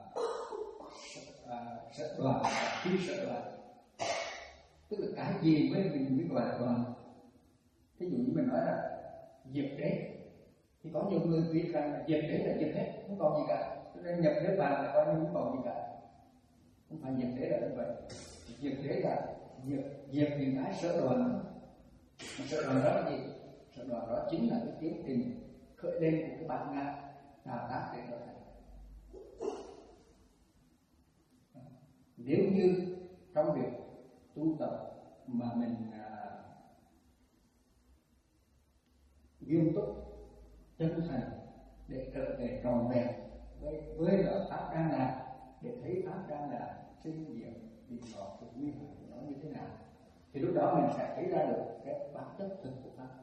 à, sợ đoàn, phi sợ đoàn, tức là cái gì với mình mới gọi là đoàn. Ví dụ như mình nói là diệt đế, thì có nhiều người biết rằng là diệt đế là diệt hết, không còn gì cả, cho nên nhập đế vào là coi như không còn gì cả. Không phải diệt đế là như vậy. Diệt đế là diệt, diệt những cái sở đoàn. Sở đoàn đó là gì? Sở đoàn đó chính là cái tiến trình khởi lên của cái bản ngã đào tác để trở thành. Nếu như trong việc tu tập mà mình à, nghiêm túc, chân thành để trở về tròn vẹn với với là pháp đang làm, để thấy pháp đang là sinh diệt bị bỏ sự nguy hại của nó như thế nào, thì lúc đó mình sẽ thấy ra được cái bản chất thực của pháp.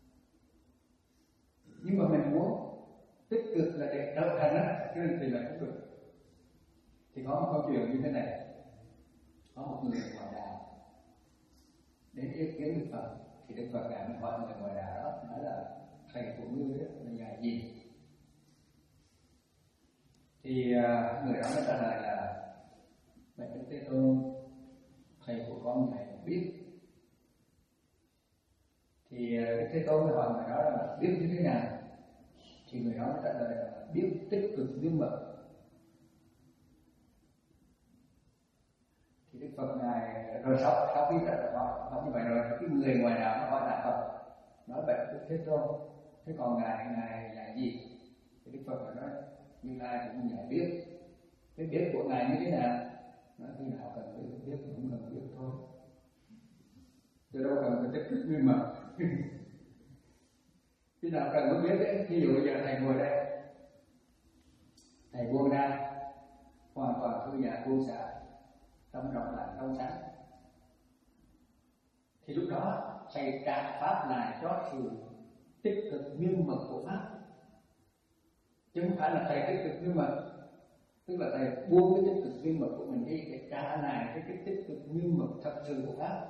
Nhưng mà mình muốn tích cực là để trở thành á, cho nên thì là không được. Thì có một câu chuyện như thế này. Có một người ngoại đạo đến ý kiến Đức Phật, thì Đức Phật đã hỏi người ngoại đạo đó, nói là thầy của ngươi đó là nhà gì? Thì uh, người đó mới trả lời là Bạch Đức Thế Tôn, thầy của con này biết. Thì uh, Đức Thế Tôn mới hỏi người đó là biết như thế nào? Thì người đó mới trả lời là biết tích cực miên mật. Phật ngài rồi sau sau khi đã hỏi, hỏi như vậy rồi cái người ngoài nào nó hỏi lại Phật nói vậy Đức Thế Tôn, thế còn ngài ngài là gì? Thì Đức Phật nói Như Lai cũng ngài biết, cái biết của ngài như thế nào? Nói khi nào cần biết biết cũng cần biết thôi, chứ đâu cần phải tích cực như mà khi nào cần mới biết đấy. Ví dụ bây giờ thầy ngồi đây, thầy buông ra hoàn toàn thư giãn buông xả, tâm rộng lặng trong sáng, thì lúc đó thầy trả pháp lại cho sự tích cực nghiêm mật của pháp, chứ không phải là thầy tích cực nghiêm mật. Tức là thầy buông cái tích cực nghiêm mật của mình đi để trả lại cái, cái tích cực nghiêm mật thật sự của pháp.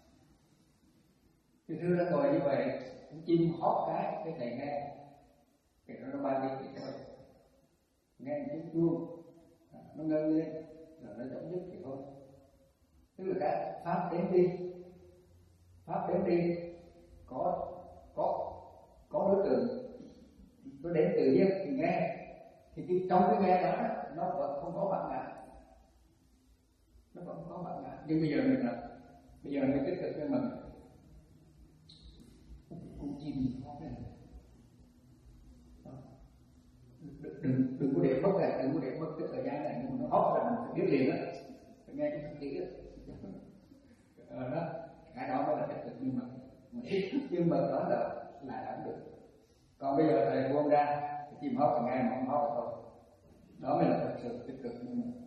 Thì thưa đã ngồi như vậy, chim hót cái cái thầy nghe, thì nó bay đi thì thôi, nghe tiếng chuông nó ngân lên rồi nó chấm dứt thì thôi. Tức là cái pháp đến đi, pháp đến đi có có có đối tượng, nó đến tự nhiên thì nghe, thì cái, trong cái nghe đó nó vẫn không có bản ngã, nó vẫn không có bản ngã. Nhưng bây giờ mình là bây giờ mình tích cực với mình cũng chim hót lên, đừng đừng đừng có để mất lại, đừng có để mất cái thời gian này, nhưng mà nó hót là mình phải biết liền á, phải nghe cái thực tiễn ờ, đó, cái đó mới là tích cực. Nhưng mà nhưng mà đó là là làm được. Còn bây giờ thầy buông ra chim hót thì nghe mà không hót là thôi, đó mới là thật sự tích cực. Nhưng mà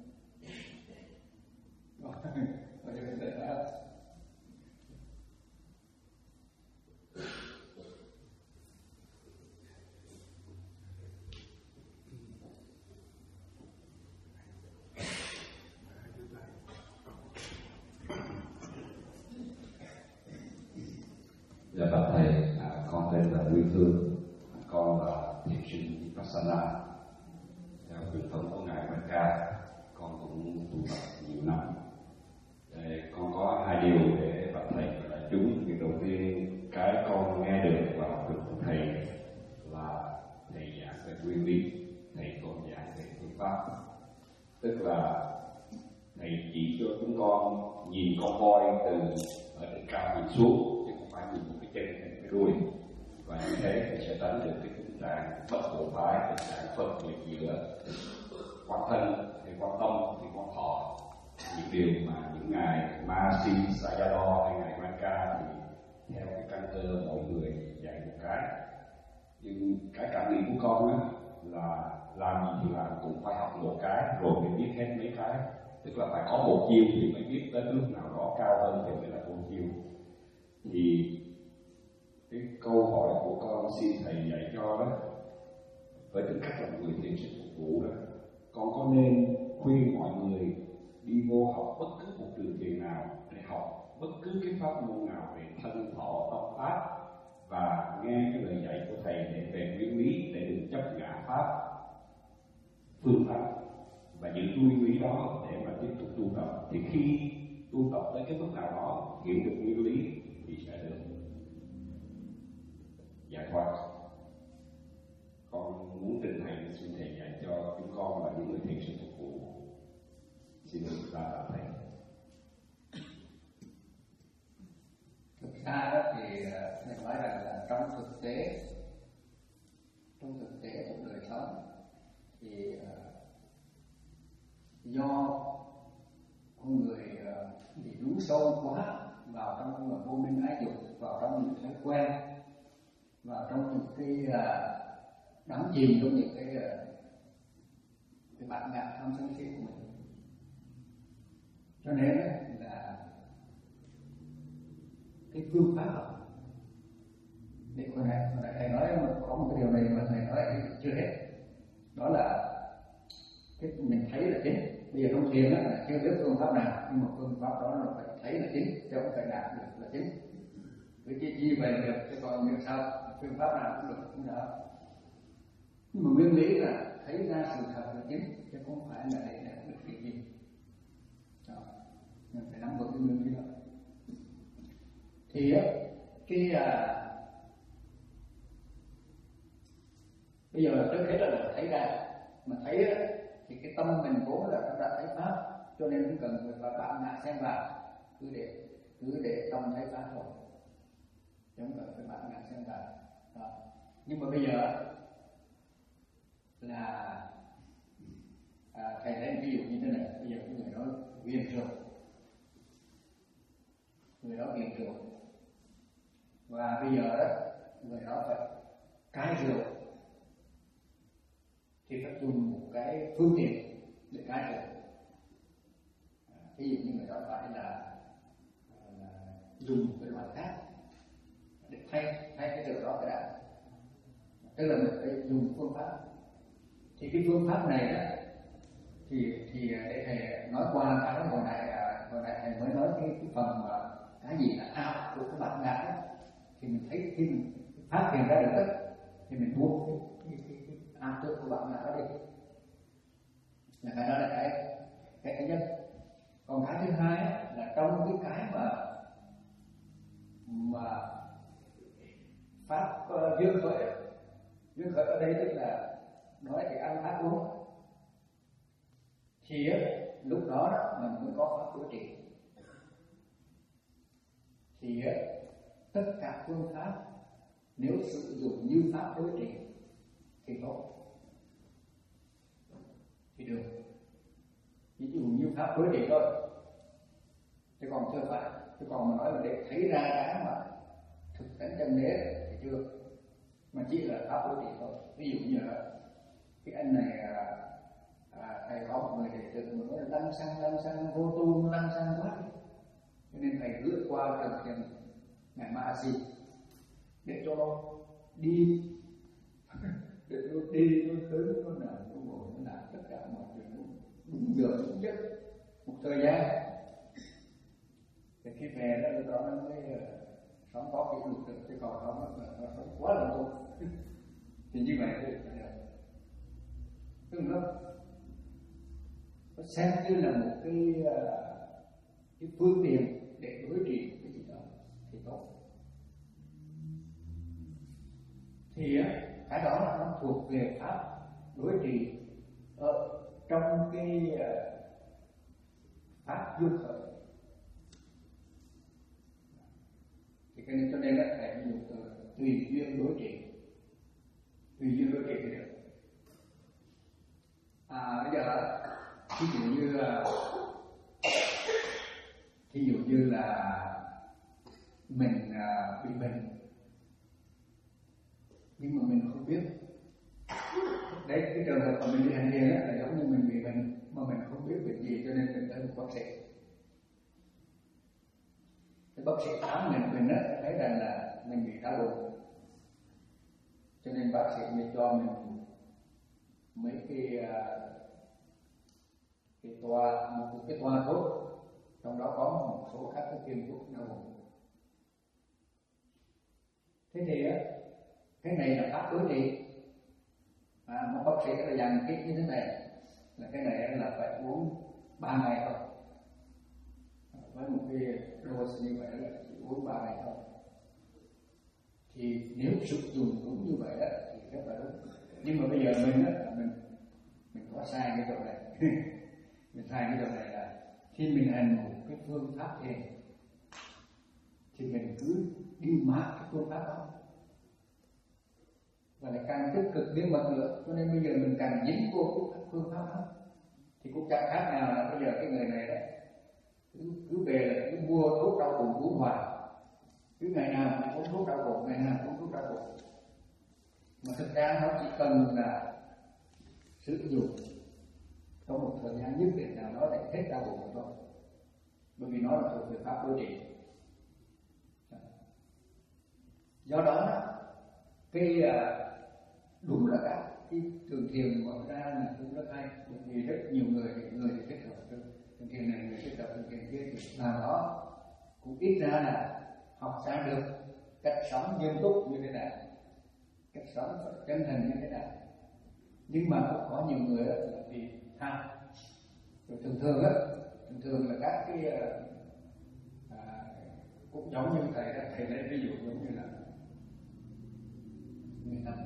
Dạ bạch thầy, à, con tên là Nguyên Phương, con là thiền sinh Vipassana theo truyền thống của ngài Quan Ca. Con cũng tu tập nhiều năm. Để con có hai điều để bạch thầy và đại chúng. Việc đầu tiên, cái con nghe được và học được của thầy là thầy giảng về nguyên lý, thầy còn giảng về phương pháp. Tức là thầy chỉ cho chúng con nhìn con voi từ ở đỉnh cao nhìn xuống, phải nhìn một cái chân hay cái đuôi, và như thế thì sẽ tránh được cái tình trạng bất bộ phái, tình trạng phân biệt giữa quan thân hay quan tâm hay quan thọ, những điều mà những ngài Mahasi Sayadaw hay ngài Quan Ca thì theo cái căn cơ mọi người dạy một cái. Nhưng cái cảm nghĩ của con á là làm gì thì làm cũng phải học một cái rồi mới biết hết mấy cái, tức là phải có một chiêu thì mới biết đến lúc nào đó cao hơn thì mới là một chiêu. Thì cái câu hỏi của con xin thầy dạy cho đó, với tư cách là người thiền sinh phục vụ đó, con có nên khuyên mọi người đi vô học bất cứ một trường thiền nào để học bất cứ cái pháp môn nào về thân thọ tâm pháp và nghe cái lời dạy của thầy để về nguyên lý, để đừng chấp ngã pháp phương pháp và giữ nguyên lý đó để mà tiếp tục tu tập. Thì khi tu tập tới cái mức nào đó hiểu được nguyên lý thì sẽ được giải thoát. Con muốn trình thầy xin thầy dạy cho chúng con là những người thiền sinh phục vụ. Xin được ra tạ thầy. Thực ra đó thì thầy nói rằng là trong thực tế, trong thực tế trong đời sống thì uh, do con người uh, bị lún sâu quá vào trong vô minh ái dục, vào trong những thói quen, vào trong những cái uh, đắm chìm trong những cái uh, cái bản ngã tham sân si của mình. Cho nên là cái phương pháp học để con này, con này thầy nói có một cái điều này mà thầy nói chưa hết, đó là cái mình thấy là chính. Bây giờ trong thiền là chưa biết phương pháp nào, nhưng mà phương pháp đó là phải thấy là chính, chứ không phải đạt được là chính. Với cái chi vậy được, chứ còn như sao phương pháp nào cũng được cũng được. Nhưng mà nguyên lý là thấy ra sự thật là chính, chứ không phải là để đạt được cái gì. Đó, mình phải nắm vững cái nguyên lý đó. Thì cái à, bây giờ trước hết là thấy ra, mà thấy thì cái tâm mình vốn là nó đã thấy pháp, cho nên cũng cần phải bạn ngã xem vào, cứ để cứ để tâm thấy pháp thôi, không cần phải bạn ngã xem vào. Đó. Nhưng mà bây giờ là à, thầy lấy ví dụ như thế này, bây giờ cái người đó ghiền rượu, người đó ghiền rượu, và bây giờ đó người đó phải cai rượu, thì phải dùng một cái phương tiện để cai rượu. Ví dụ như người đó phải là, là dùng một cái loại khác để thay thay cái rượu đó cái đã, tức là mình phải dùng phương pháp. Thì cái phương pháp này đó thì thì để thầy nói qua cái hồi nãy hồi nãy thầy mới nói cái, cái phần mà cái gì là ảo của các bạn ngã, thì mình thấy khi mình phát hiện ra được đó, thì mình buông cái cái cái, cái ảo tưởng của bạn ngã đó đi, là cái đó là cái cái thứ nhất. Còn cái thứ hai là trong cái cái mà mà pháp uh, dương khởi, dương khởi ở đây tức là nói thì ăn pháp uống, thì lúc đó mình mới có pháp đối trị. Thì tất cả phương pháp nếu sử dụng như pháp đối trị thì tốt, thì được. Ví dụ như pháp đối trị thôi, chứ còn chưa phải. Chứ còn mà nói là để thấy ra cái mà thực tánh chân đế thì chưa, mà chỉ là pháp đối trị thôi. Ví dụ như là cái anh này à, à, thầy có một người đệ tử mà nói là lăn xăng lăn xăng vô tu lăn xăng quá, cho nên thầy gửi qua trường thiền ngài Ma Si để cho nó đi để nó đi nó tới nó nào nó ngồi nó làm tất cả mọi chuyện đúng giờ đúng giấc một thời gian. Thì khi về đó lúc đó nó mới sống có kỷ luật được, chứ còn không nó, nó sống quá là tốt. Thì như vậy thì tức là nó, nó xem như là một cái cái phương tiện để đối trị cái gì đó thì tốt. Thì cái đó là nó thuộc về pháp đối trị ở trong cái pháp dương khởi. Thì cái nên cho nên là thầy dùng từ tùy duyên đối trị, tùy duyên đối trị thì được. À bây giờ ví dụ như ví dụ như là mình bị bệnh nhưng mà mình không biết. Đấy, cái trường hợp mà mình đi hành thiền là giống như mình bị bệnh mà mình không biết bệnh gì, cho nên mình tới một bác sĩ. Cái bác sĩ khám mình mình á thấy rằng là mình bị đau bụng, cho nên bác sĩ mới cho mình mấy cái cái toa một cái toa thuốc, trong đó có một số các cái viên thuốc đau bụng. Thế thì á cái này là pháp đối trị. À, một bác sĩ là dặn cái như thế này là cái này là phải uống ba ngày thôi, với một cái dose như vậy là chỉ uống ba ngày thôi. Thì nếu sử dụng đúng như vậy đó thì rất là đúng. Nhưng mà bây giờ mình á mình mình có sai cái chỗ này. Mình sai cái chỗ này là khi mình hành một cái phương pháp thiền thì mình cứ đi mát cái phương pháp đó, và lại càng tích cực biến mật nữa, cho nên bây giờ mình càng dính vô cái phương pháp đó. Thì cũng chẳng khác nào là bây giờ cái người này đó cứ, cứ về là cứ mua thuốc đau bụng uống hoài, cứ ngày nào cũng uống thuốc đau bụng, ngày nào cũng uống thuốc đau bụng, mà thực ra nó chỉ cần là sử dụng trong một thời gian nhất định nào đó để hết đau bụng thôi, bởi vì nó là thuộc về pháp đối trị. Do đó cái đúng là các cái trường thiền mở ra là cũng rất hay, bởi vì rất nhiều người người thì thích hợp trường thiền này, người thích hợp trường thiền kia, thì làm đó cũng ít ra là học ra được cách sống nghiêm túc như thế nào, cách sống phải chân thành như thế nào. Nhưng mà cũng có nhiều người là vì tham. Rồi thường thường á, thường thường là các cái à, cũng giống như thầy đó, thầy lấy ví dụ giống như là người ta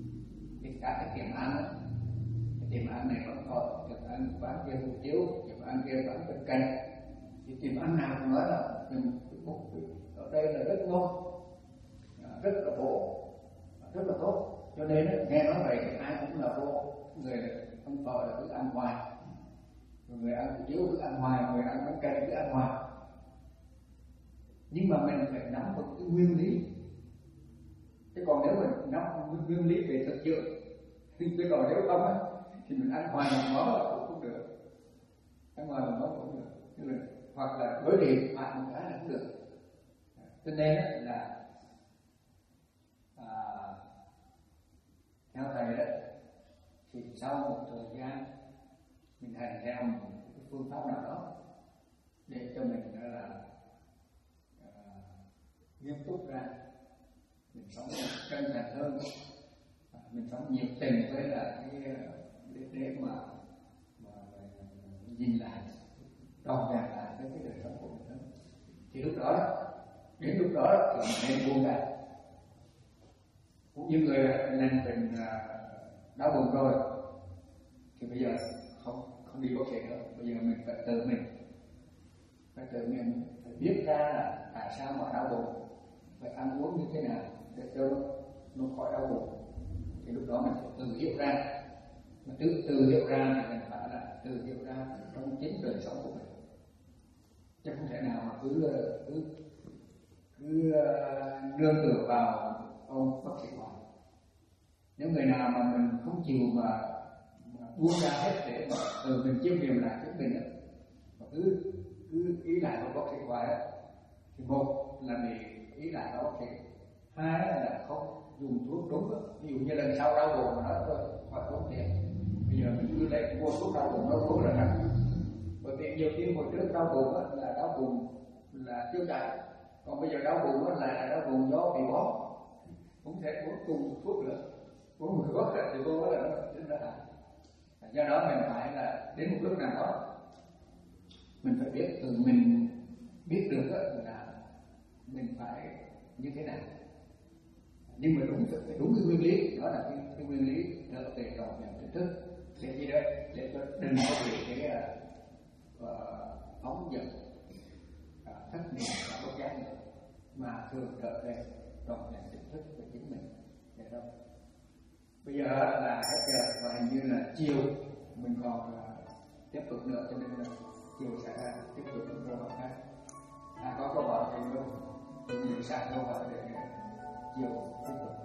cái cả cái tiệm ăn, cái tiệm ăn này vẫn còn tiệm ăn quán kia hủ tiếu, tiệm ăn ăn kia và ăn bên cạnh, thì tìm ăn nào cũng nói là mình ở đây là rất ngon, rất là bổ, rất là tốt. Cho nên nghe nói vậy thì ai cũng là vô, người ăn phở là cứ ăn hoài, người ăn củ chiếu cứ ăn hoài, người ăn bánh canh cứ ăn hoài. Nhưng mà mình phải nắm vững cái nguyên lý. Chứ còn nếu mình nắm nguyên lý về thực dưỡng, thì cái còn nếu không á, thì mình ăn hoài một món là cũng không được, ăn hoài một món cũng được. Tức là hoặc là đối điểm bạn một cái là cũng được. Cho nên là à, theo thầy đó, thì sau một thời gian mình hành theo một cái phương pháp nào đó để cho mình đó là à, nghiêm túc ra, mình sống chân thành hơn, mình sống nhiệt tình với là cái để, để mà, mà, mà nhìn lại, đo đạc lại với cái đời sống của mình. Thì lúc đó đến lúc đó thì mình nên buông ra. Cũng như người lên tình đau buồn rồi thì bây giờ không không đi bác sĩ nữa, bây giờ mình phải tự mình phải tự mình phải biết ra là tại sao mà đau buồn, phải ăn uống như thế nào để cho nó khỏi đau buồn. Thì lúc đó mình phải tự hiểu ra, mà tự tự hiểu ra thì mình phải là tự hiểu ra trong chính đời sống của mình, chứ không thể nào mà cứ cứ cứ nương tựa vào ông bác sĩ ngoài. Nếu người nào mà mình không chịu mà, mà buông ra hết để mà từ mình chiêm nghiệm lại chính mình ấy, mà cứ cứ ý lại vào bác sĩ ngoài ấy, thì một là bị ý lại vào bác sĩ, hai là không dùng thuốc đúng đó. Ví dụ như lần sau đau bụng mà nói thôi phải tốn tiền, bây giờ mình cứ lấy mua thuốc đau bụng nó thuốc là nặng, bởi vì nhiều khi hồi trước đau bụng là đau bụng là tiêu chảy, còn bây giờ đau bụng là đau bụng do bị bó, cũng thể uống cùng thuốc nữa, uống một thuốc thì vô là nó chính ra hại. Do đó mình phải là đến một lúc nào đó mình phải biết từ mình biết được là mình phải như thế nào, nhưng mà đúng phải đúng cái nguyên lý đó, là cái, cái nguyên lý trở về đầu nhận tỉnh thức để gì đó để cho đừng có bị cái uh, phóng dật uh, thất niệm và bất giác nữa, mà thường trở về đầu nhận tỉnh thức về chính mình. Được không? Bây giờ là hết giờ và hình như là chiều mình còn uh, tiếp tục nữa, cho nên là chiều sẽ tiếp tục những câu hỏi khác. À, có câu hỏi thì mình mình sẵn câu hỏi để chiều tiếp tục.